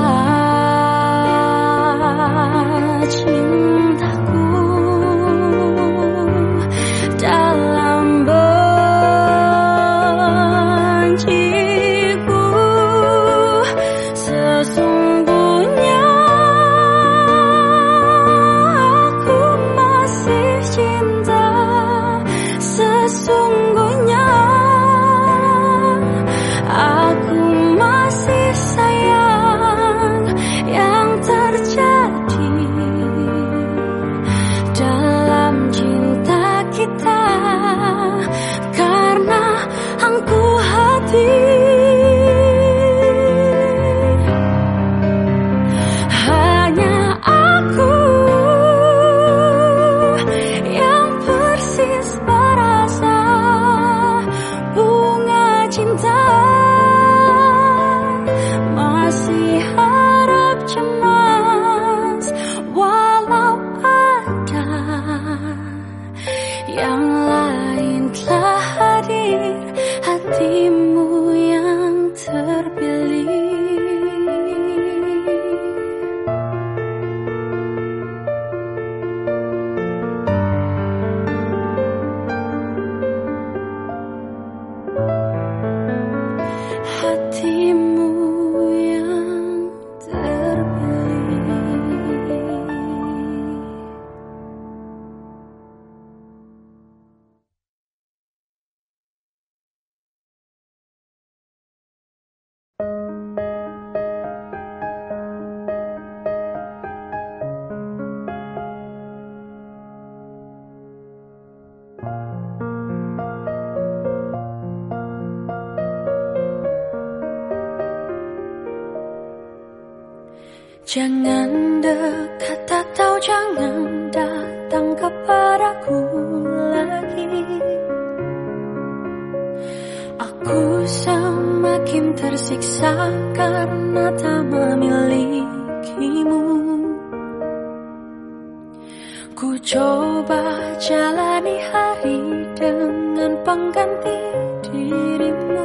cintaku dalam benciku. Sesungguhnya aku masih cinta. Sesungguhnya Jangan dekat atau jangan datang kepadaku lagi. Aku semakin tersiksa karena tak memilikimu. Ku coba jalani hari dengan pengganti dirimu,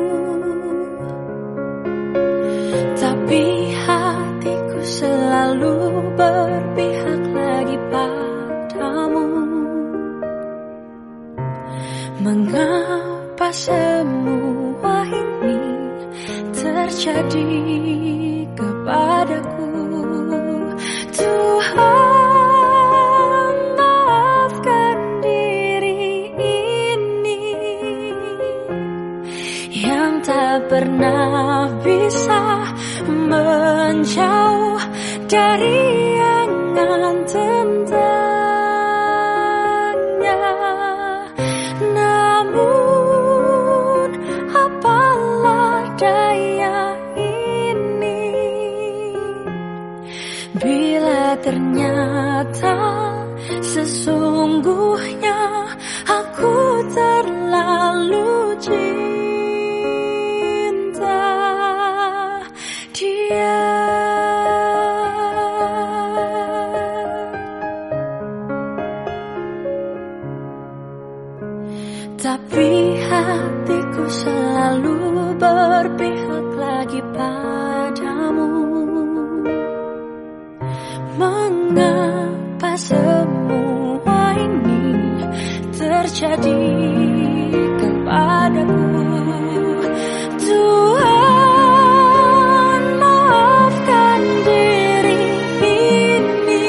tapi hatiku selalu berpihak lagi padamu. Mengapa semua ini terjadi kepadaku? Tuhan, maafkan diri ini yang tak pernah bisa menjauh dari angan tentangnya. Namun apalah daya ini bila ternyata sesungguhnya aku terlalu cinta dia. Tapi hatiku selalu berpihak lagi padamu. Mengapa semua ini terjadi kepadaku? Tuhan, maafkan diri ini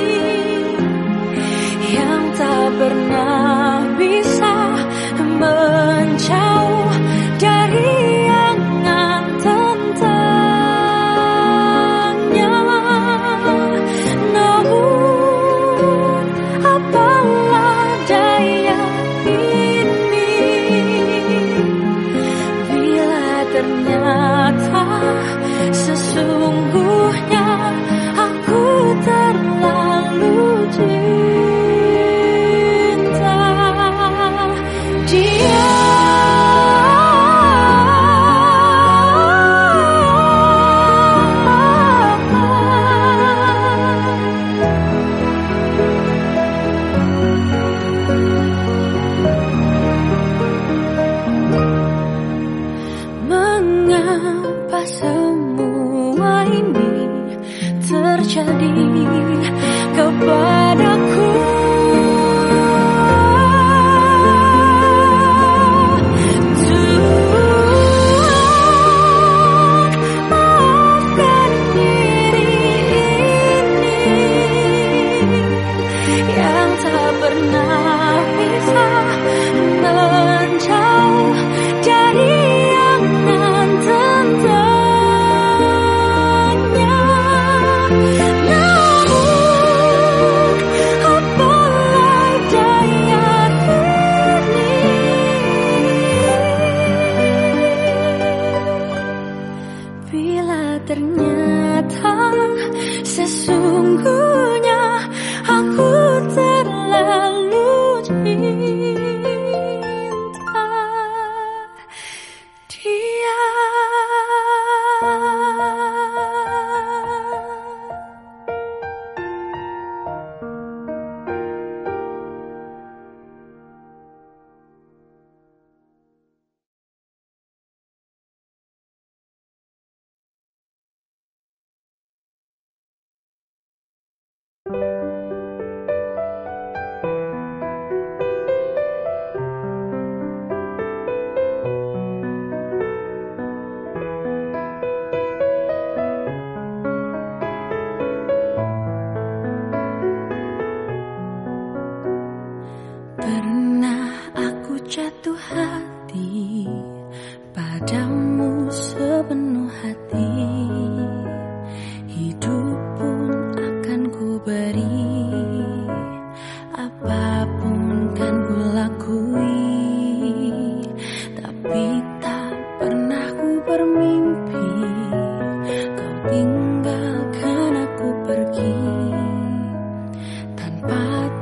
yang tak pernah bisa menjauh dari angan tentangnya. Namun apalah daya ini bila ternyata sesungguhnya aku terlalu cinta dia. Mengapa semua ini terjadi kepadaku? Bila ternyata sesungguhnya aku terlalu cinta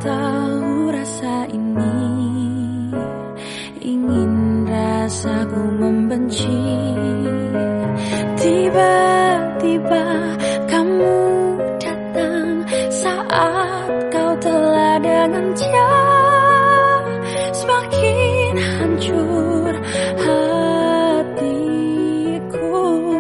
tahu rasa ini, ingin rasaku membenci. Tiba-tiba kamu datang saat kau telah dengan dia. Semakin hancur hatiku.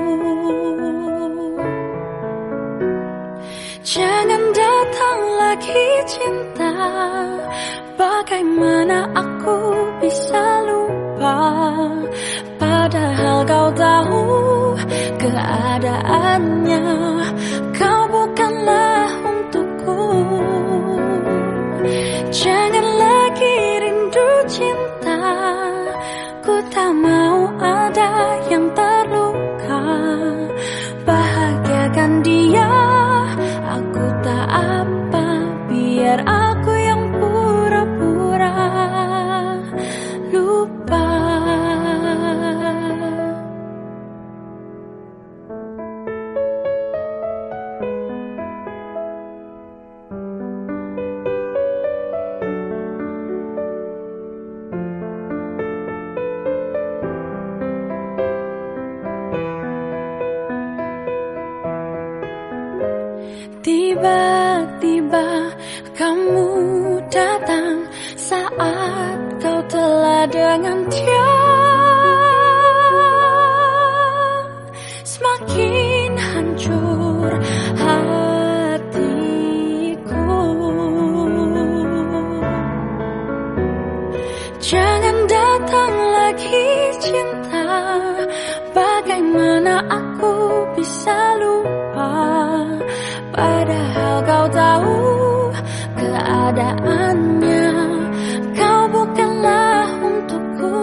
Jangan datang lagi cinta. Bagaimana aku bisa lupa, padahal kau tahu keadaannya. Kau bukanlah untukku. Jangan lagi rindu cinta. Ku tak mau ada yang terluka. Bahagiakan dia. Aku tak apa, biar aku yang pura-pura lupa. Tiba-tiba kamu datang saat kau telah dengan dia. Semakin hancur hatiku. Jangan datang lagi cinta. Bagaimana aku bisa lupa, padahal kau tahu keadaannya. Kau bukanlah untukku.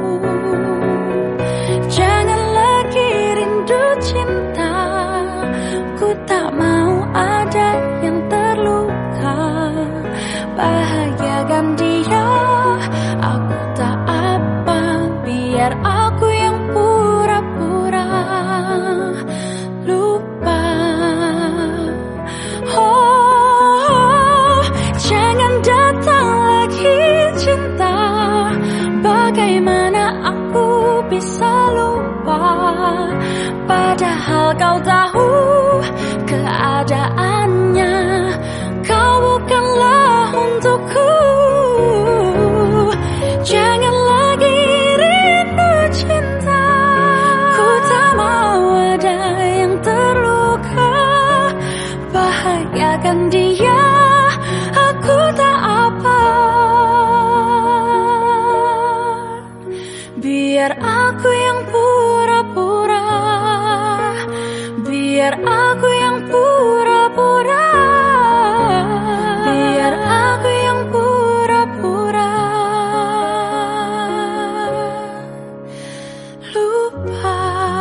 Jangan lagi rindu cinta. Ku tak mau ada yang terluka. Bahagiakan dia. Aku tak apa, biar aku yang pura-pura lupa. Oh, jangan datang lagi cinta. Bagaimana aku bisa lupa, padahal kau tahu keadaannya. Kau bukanlah untukku. Jangan lagi rindu cinta. Ku tak mau ada yang terluka. Bahagiakan dia. Aku tak apa, biar aku yang pura-pura. Biar aku yang pura-pura. Biar aku yang pura-pura lupa.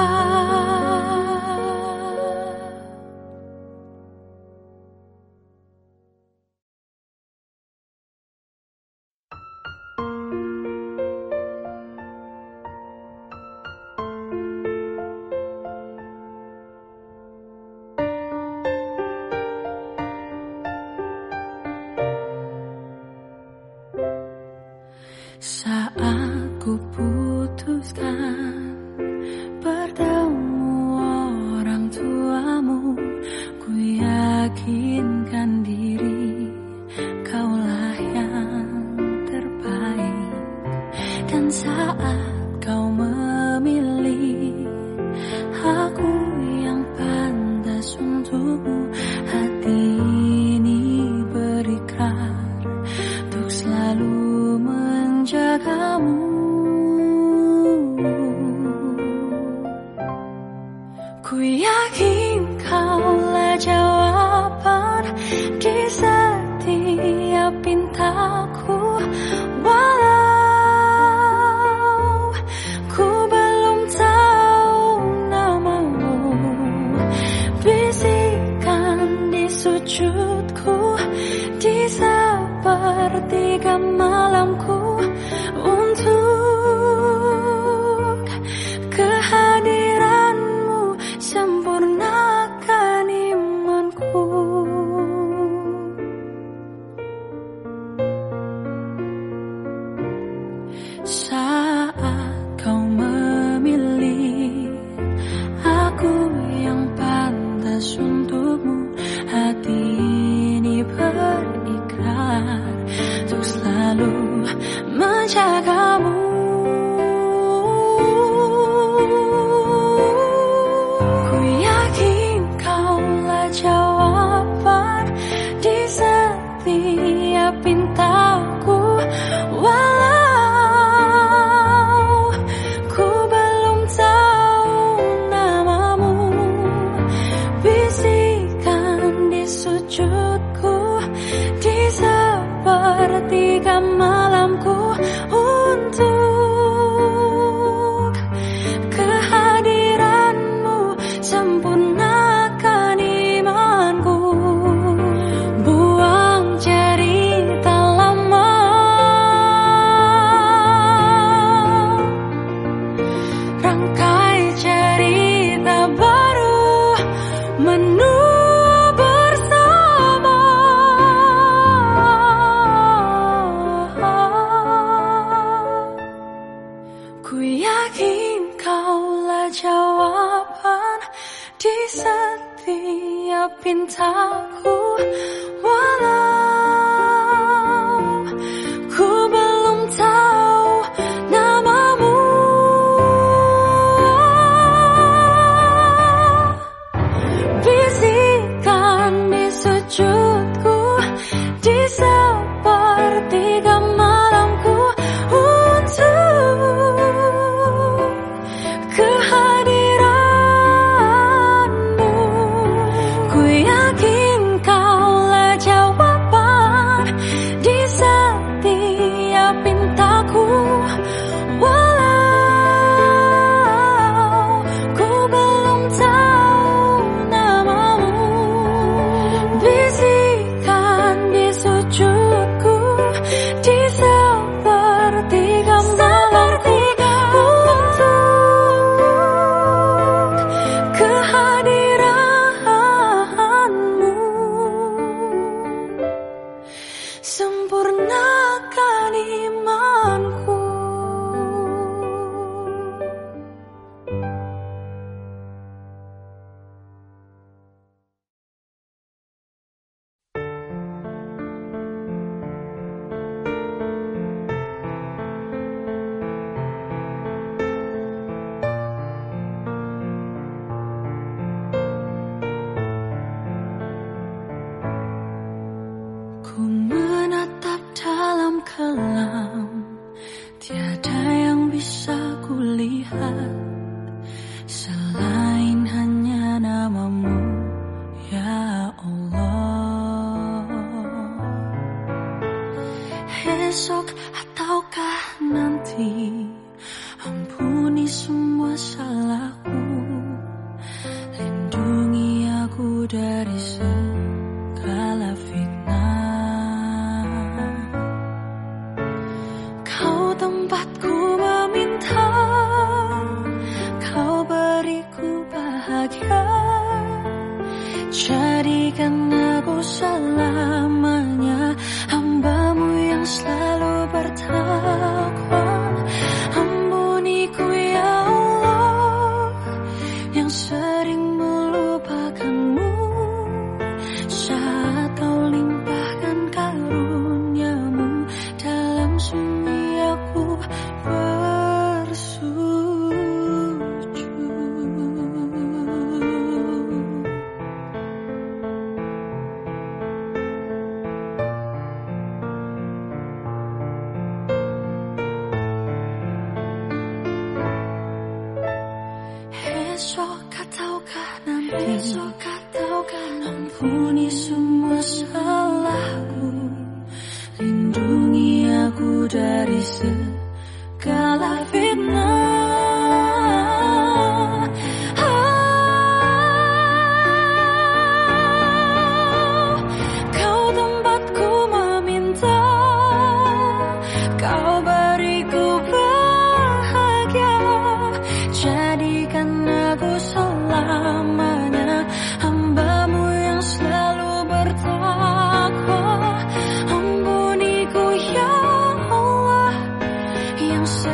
Saat ku putuskan bertemu orang tuamu, ku yakinkan diri kaulah yang terbaik. Dan saat kau memilih aku yang pantas untukmu, hati ini berikrar untuk selalu menjagamu. Ku yakin kaulah jawaban di setiap pintaku. Walau ku belum tahu namamu, bisikan di sujudku, di sepertiga malamku, untuk kehadiranmu sempurnakan imanku. saat kau memilih aku yang pantas untukmu. Hati ini berikrar untuk selalu menjagamu. Ku yakin kaulah jawaban di setiap pintaku. Walau ku belum tahu namamu, bisikan di sujudku, di sepertiga malamku, untuk kehadiranmu sempurnakan imanku. Buang cerita lama, rangkai cerita baru, menua bersama. Ku yakin kaulah jawaban di setiap pintaku. Walau ku belum tahu namamu, bisikan di sujudku, di sepertiga malamku, untuk kehadiranmu. Ku yakin kaulah jawaban di setiap pintaku. Walau ku belum tahu namamu, bisikan di sujudku, di sepertiga malamku, untuk kehadiranmu sempurnakan imanku. Ku menatap dalam kelam, tiada yang bisa kulihat selain hanya namamu, ya Allah. Esok ataukah nanti, ampuni semua salahku, lindungi aku dari segala fitnah. Kau tempatku meminta, kau beriku bahagia, jadikan aku selamanya hambamu yang selalu bertakwa. Ampuniku ya Allah yang sering melupakanmu, saat kau limpahkan karuniamu dalam sunyi aku bersujud. Esok ataukah nanti, esok ataukah nanti, ampuni semua salahku, lindungi aku dari segala fitnah. Oh, kau tempatku meminta, kau beriku bahagia, jadikan aku selamanya hambamu yang selalu bertakwa. Ampuniku ya Allah yang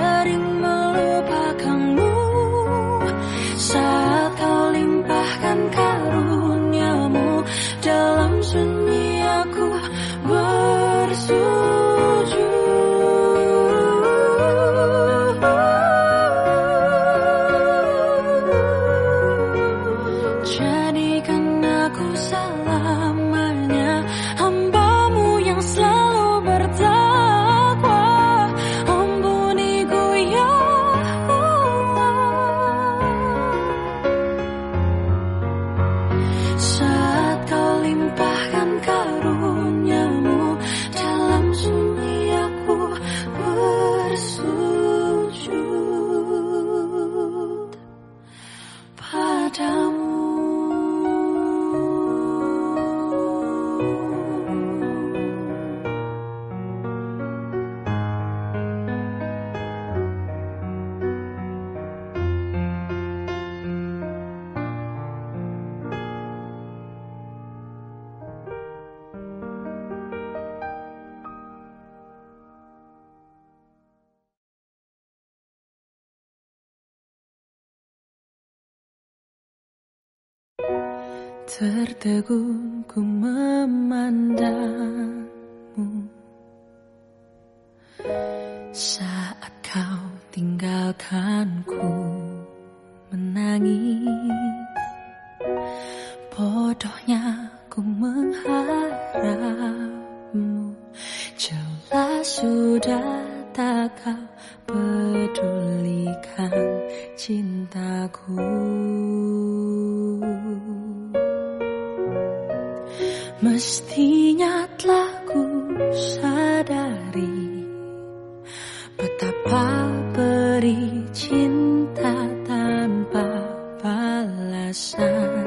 Tertegun ku memandangmu saat kau tinggalkanku menangis. Bodohnya ku mengharapmu, jelas sudah tak kau pedulikan cintaku. Mestinya telah ku sadari betapa perih cinta tanpa balasan.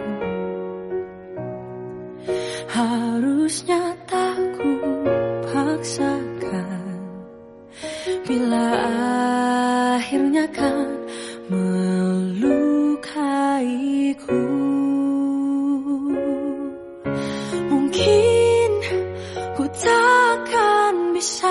Harusnya tak ku paksakan bila akhirnya kan melukaiku. Mungkin ku takkan bisa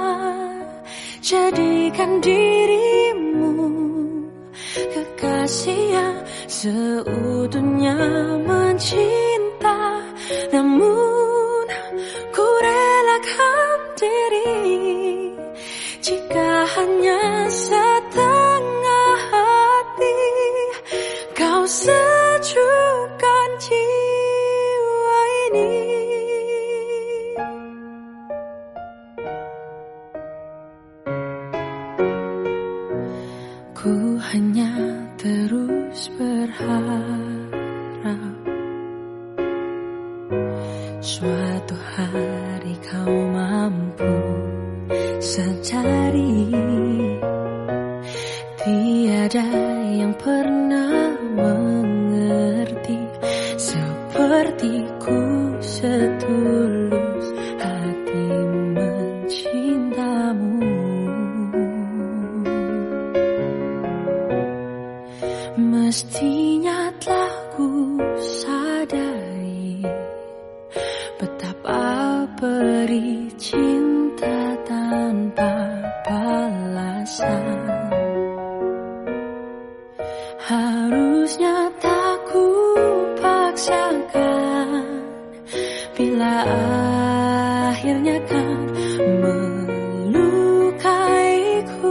jadikan dirimu kekasih yang seutuhnya mencinta, namun ku relakan diri jika hanya setengah hati kau sejukkan jiwa ini. Ku hanya terus berharap suatu hari kau mampu sadari tiada yang pernah mengerti sepertiku setulus hati mencintamu. Mestinya telah ku sadari betapa perih cinta tanpa balasan. Harusnya tak ku paksakan bila akhirnya kan melukaiku.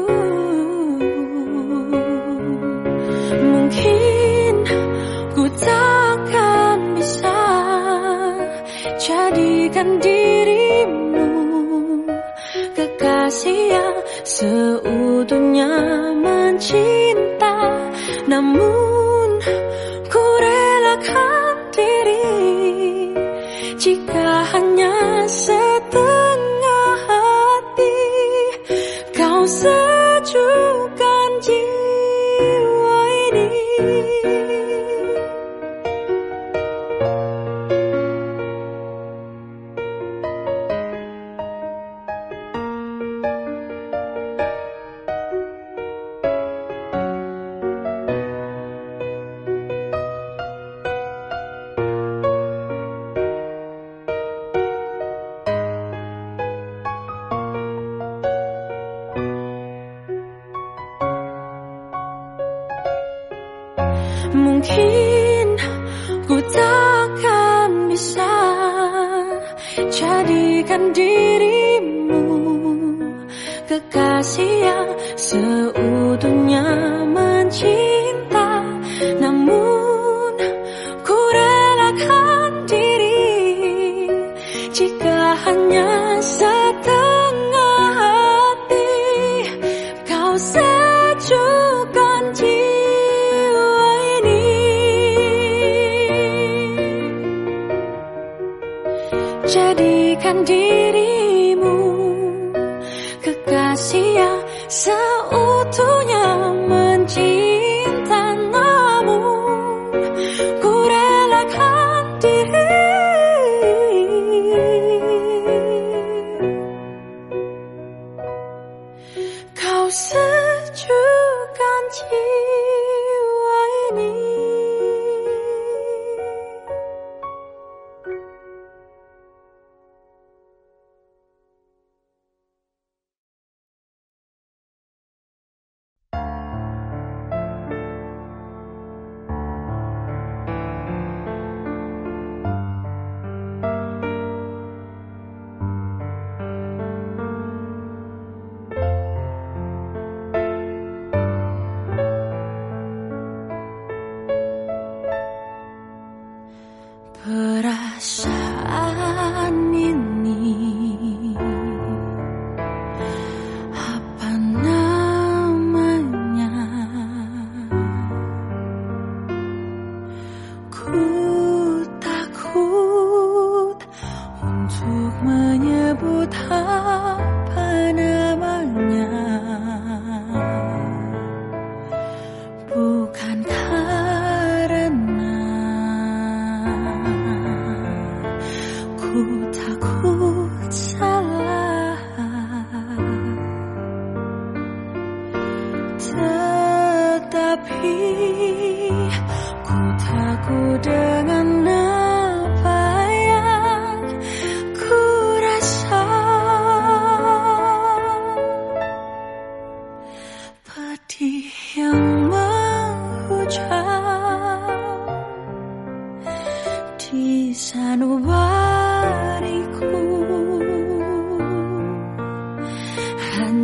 Mungkin ku takkan bisa jadikan dirimu kekasih yang seutuhnya mencinta, namun ku relakan diri jika hanya setengah hati kau sejukkan jiwa ini. Mungkin ku takkan bisa jadikan dirimu kekasih yang seutuhnya mencinta, namun ku relakan diri jika hanya setengah hati kau sejukkan jiwa ini. Jadikan dirimu kekasih yang seutuhnya mencinta, namun ku relakan diri kau sejukkan jiwa ini.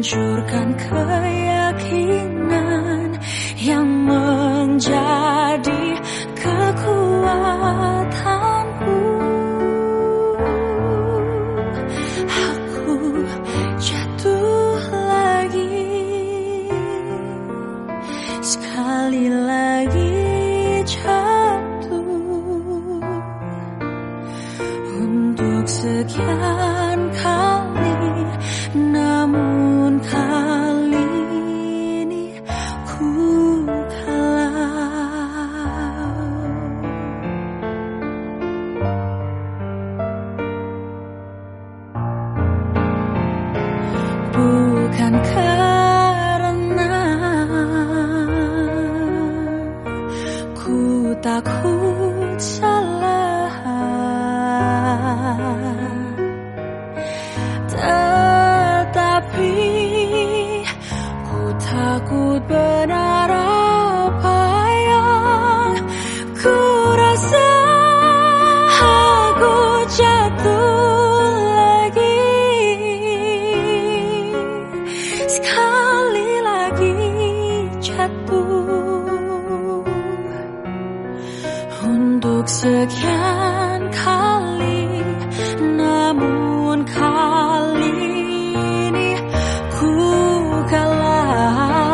hancurkan keyakinan yang menjadi kekuatanku. Aku jatuh lagi, sekali lagi jatuh untuk sekian kali, namun kali ini ku kalah. Bukan karena ku takut salah, tetapi ku takut benar apa yang ku rasa. Aku jatuh lagi, sekali lagi jatuh untuk sekian kali, namun kali ini ku kalah.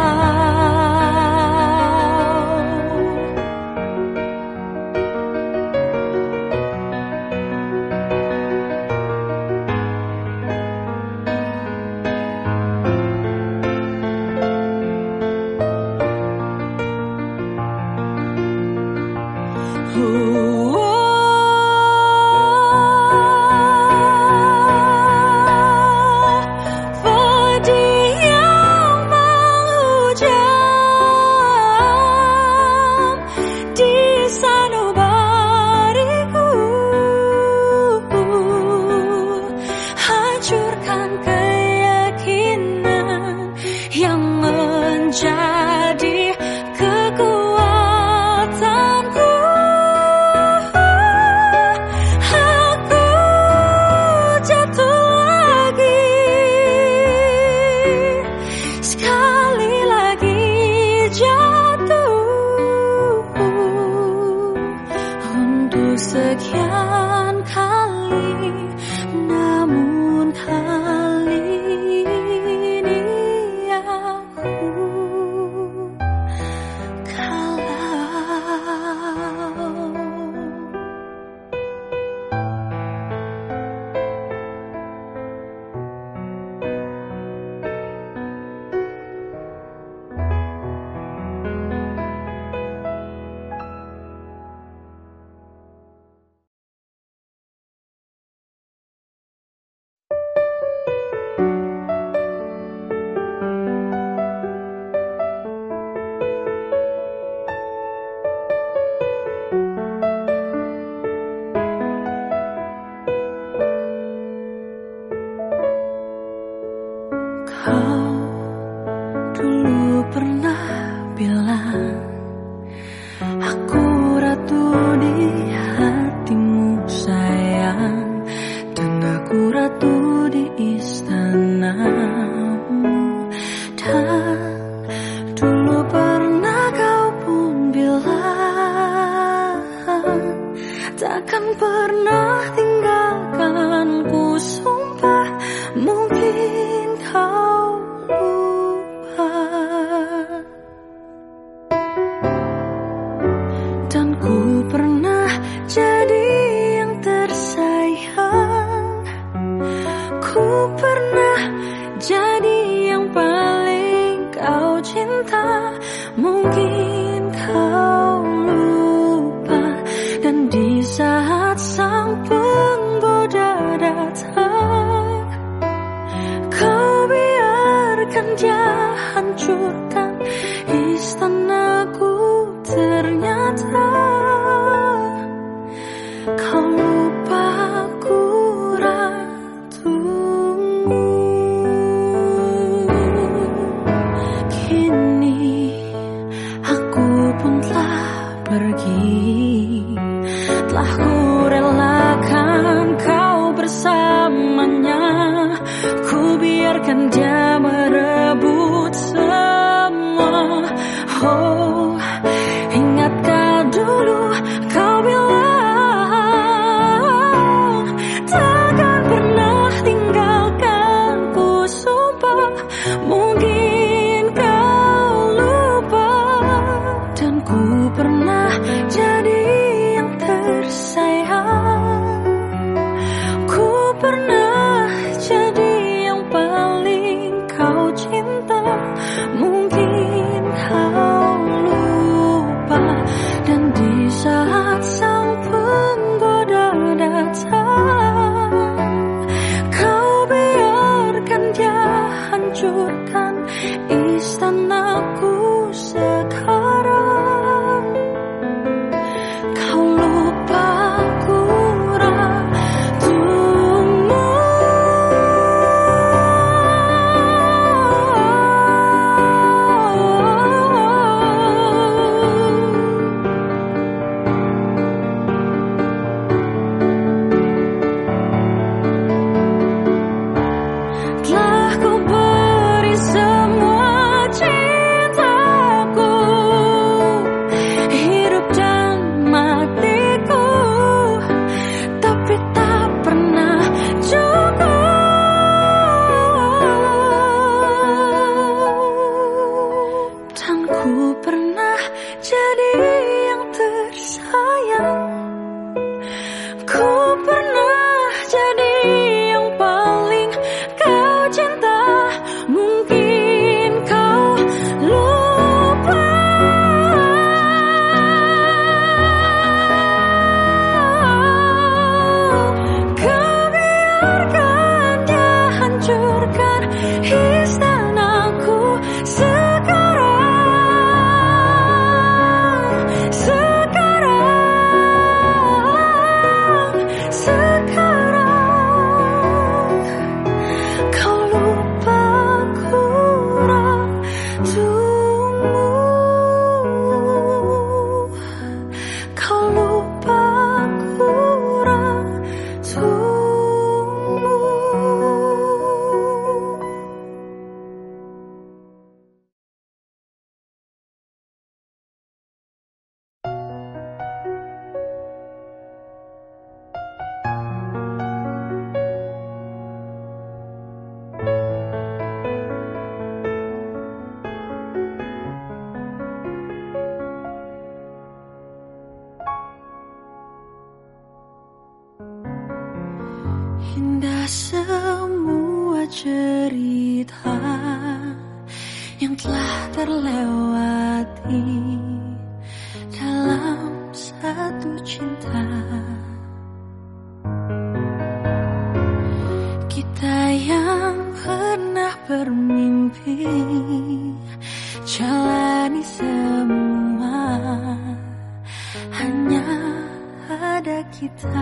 Jadi kekuatanku, aku jatuh lagi, sekali lagi jatuh untuk sekian kali, namun kali ini aku kau dulu pernah bilang aku ratu di hatimu sayang, dan aku ratu di istanamu. Dan dulu pernah kau pun bilang takkan pernah tinggalkanku, sumpah mungkin kau lupa. Dan ku pernah jadi yang tersayang, ku pernah jadi yang paling kau cinta, mungkin kau lupa. Dan di saat sang penggoda datang, kau biarkan dia hancurkan istanaku. Ternyata kau lupa ku ratumu. Kini aku pun telah pergi, telah ku relakan kau bersamanya. Ku biarkan dia hancurkan istanaku sekarang. Kau lupa kurang tumu. Telah ku beri semua cintaku, hidup dan matiku, tapi tak pernah cukup. Dan ku pernah jadi yang tersayang, ku pernah jadi yang paling kau cinta. Mungkin kau lupa, kau biarkan dia hancurkan istanaku sekarang, sekarang, sekarang. Kau lupa kurang tumu, kau lupa kurang tumu. Indah semua cerita yang telah terlewati dalam satu cinta. Kita yang pernah bermimpi jalani semua, hanya ada kita.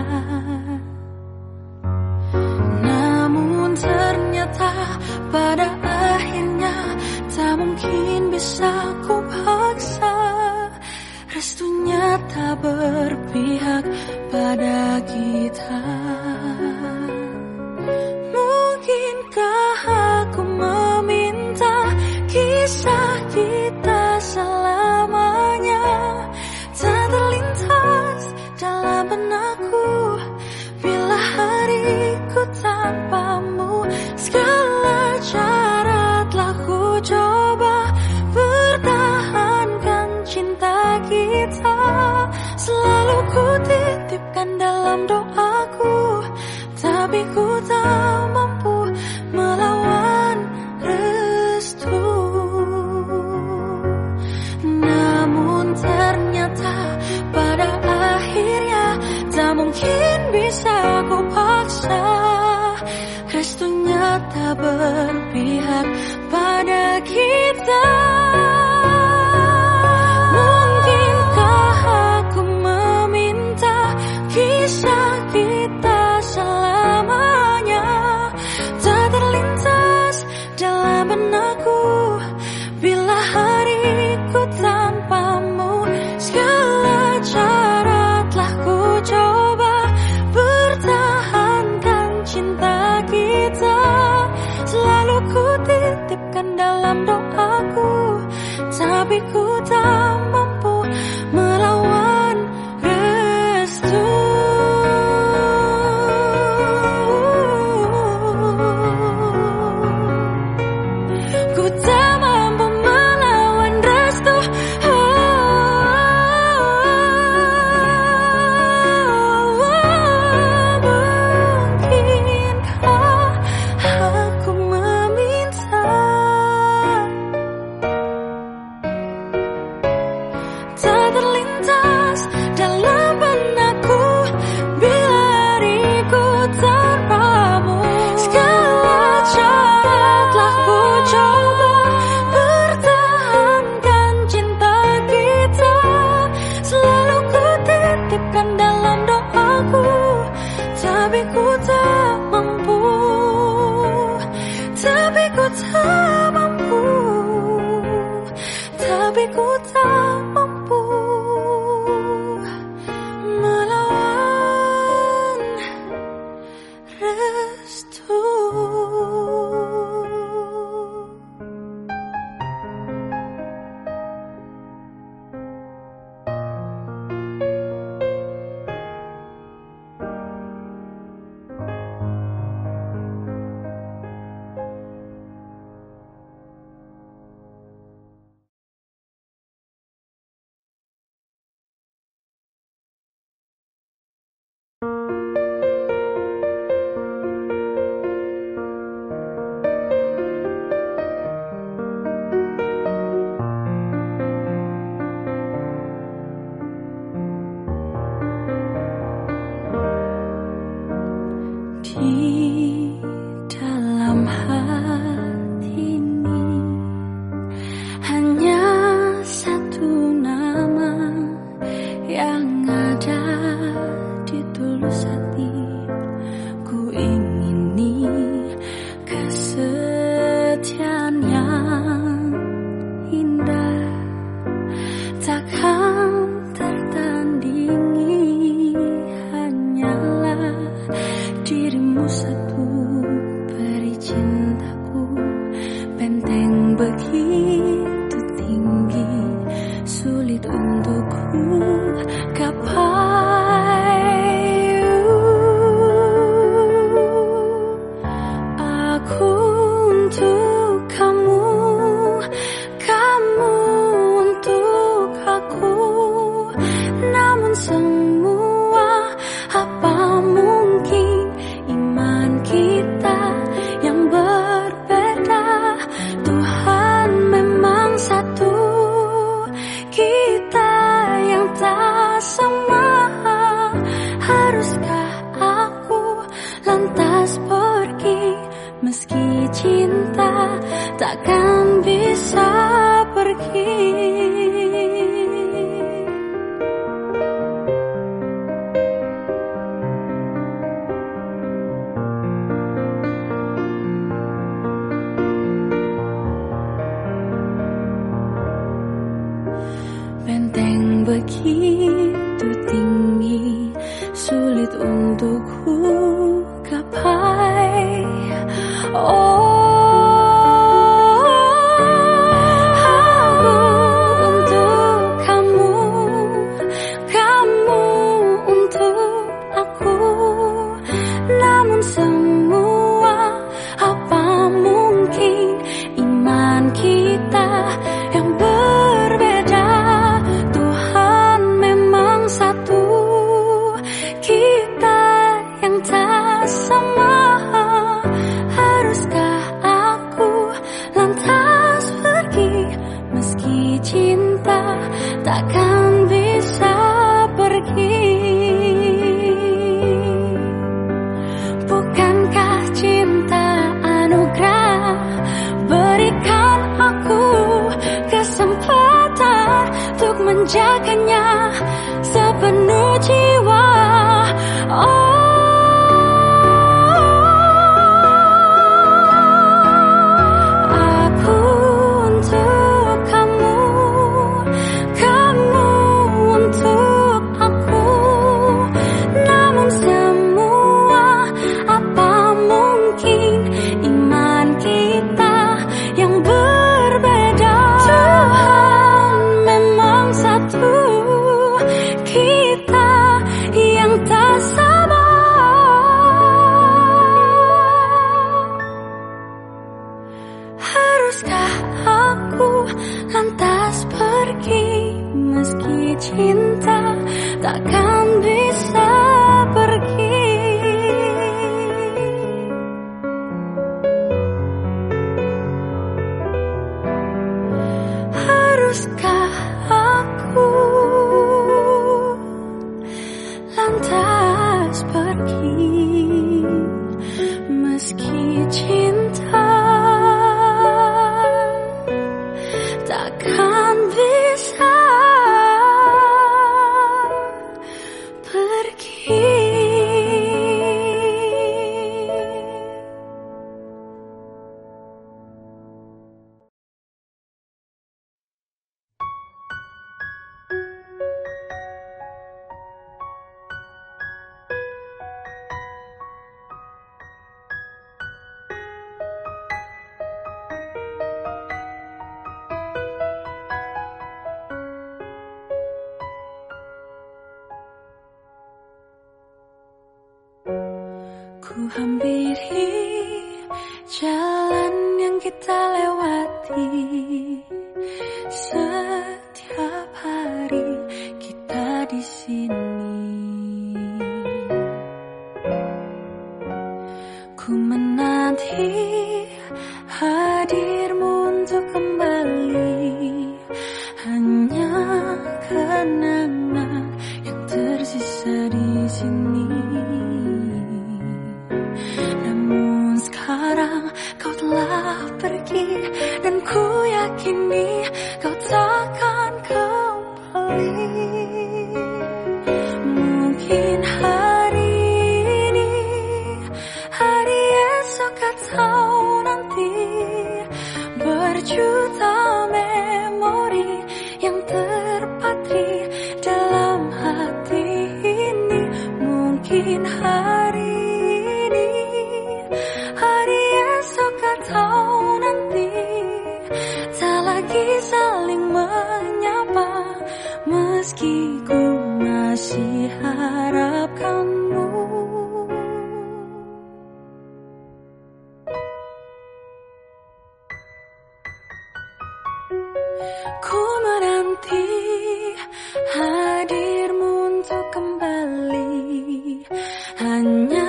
Namun ternyata pada akhirnya tak mungkin bisa ku paksa. Restunya tak berpihak pada kita. Mungkinkah aku meminta kisah kita selamanya tak terlintas dalam benakku bila hariku tanpamu. Segala cara telah ku coba pertahankan cinta kita. Selalu ku titipkan dalam doaku, tapi ku tak mampu melawan restu. Namun ternyata pada akhirnya tak mungkin bisa ku paksa. Restunya tak berpihak pada kita. Mungkinkah aku meminta kisah kita selamanya tak terlintas dalam benakku bila hariku tanpamu. Segala cara telah ku coba pertahankan cinta kita. Selalu ku titipkan dalam doaku, tapi ku tak mampu melawan restu. Ku tak mampu melawan restu. Mungkinkah aku meminta tak terlintas dalam benakku bila hariku tanpamu. Segala cara telah ku Aku tak mampu, tapi ku tak mampu melawan restu. Di dalam hati ini hanya satu nama yang ada di tulus hati. Ku ingini kesetiaan yang indah, takkan tertandingi, hanyalah dirimu satu, beri cintaku. Benteng begitu tinggi, sulit untukku gapai. Aku untuk kamu, kamu untuk aku. Namun semua apa mungkin iman kita yang berbeda. Tuhan memang satu, kita yang tak sama. Haruskah aku lantas pergi, meski cinta takkan bisa pergi. Benteng begitu tinggi, sulit untukku gapai. Oh, aku untuk kamu, kamu untuk aku. Namun semua apa mungkin iman kita yang berbeda. Tuhan memang satu, kita yang tak sama. Haruskah aku lantas pergi, meski cinta takkan bisa pergi. Bukankah cinta anugerah, berikan aku kesempatan untuk menjaganya sepenuh jiwa. Oh, aku untuk kamu, kamu untuk aku. Namun semua apa mungkin iman kita yang berbeda. Tuhan memang satu, kita yang tak sama. Haruskah aku lantas pergi, meski cinta takkan bisa pergi. Haruskah aku lantas pergi, meski cinta takkan bisa hampiri jalan yang kita lewati. Setiap hari kita di sini. Ku menanti hadirmu untuk kembali. Hanya kenangan yang tersisa di sini. Namun sekarang kau telah pergi, dan ku yakini kau takkan kembali. Mungkin hari ini, hari esok atau nanti, berjuta memori yang terpatri dalam hati ini. Mungkin hari ini, hari esok atau nanti, tak lagi saling menyapa, meski ku masih harapkanmu. Ku menanti hadirmu untuk kembali. Hanya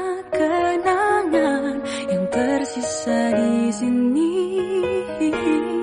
kenangan yang tersisa di sini.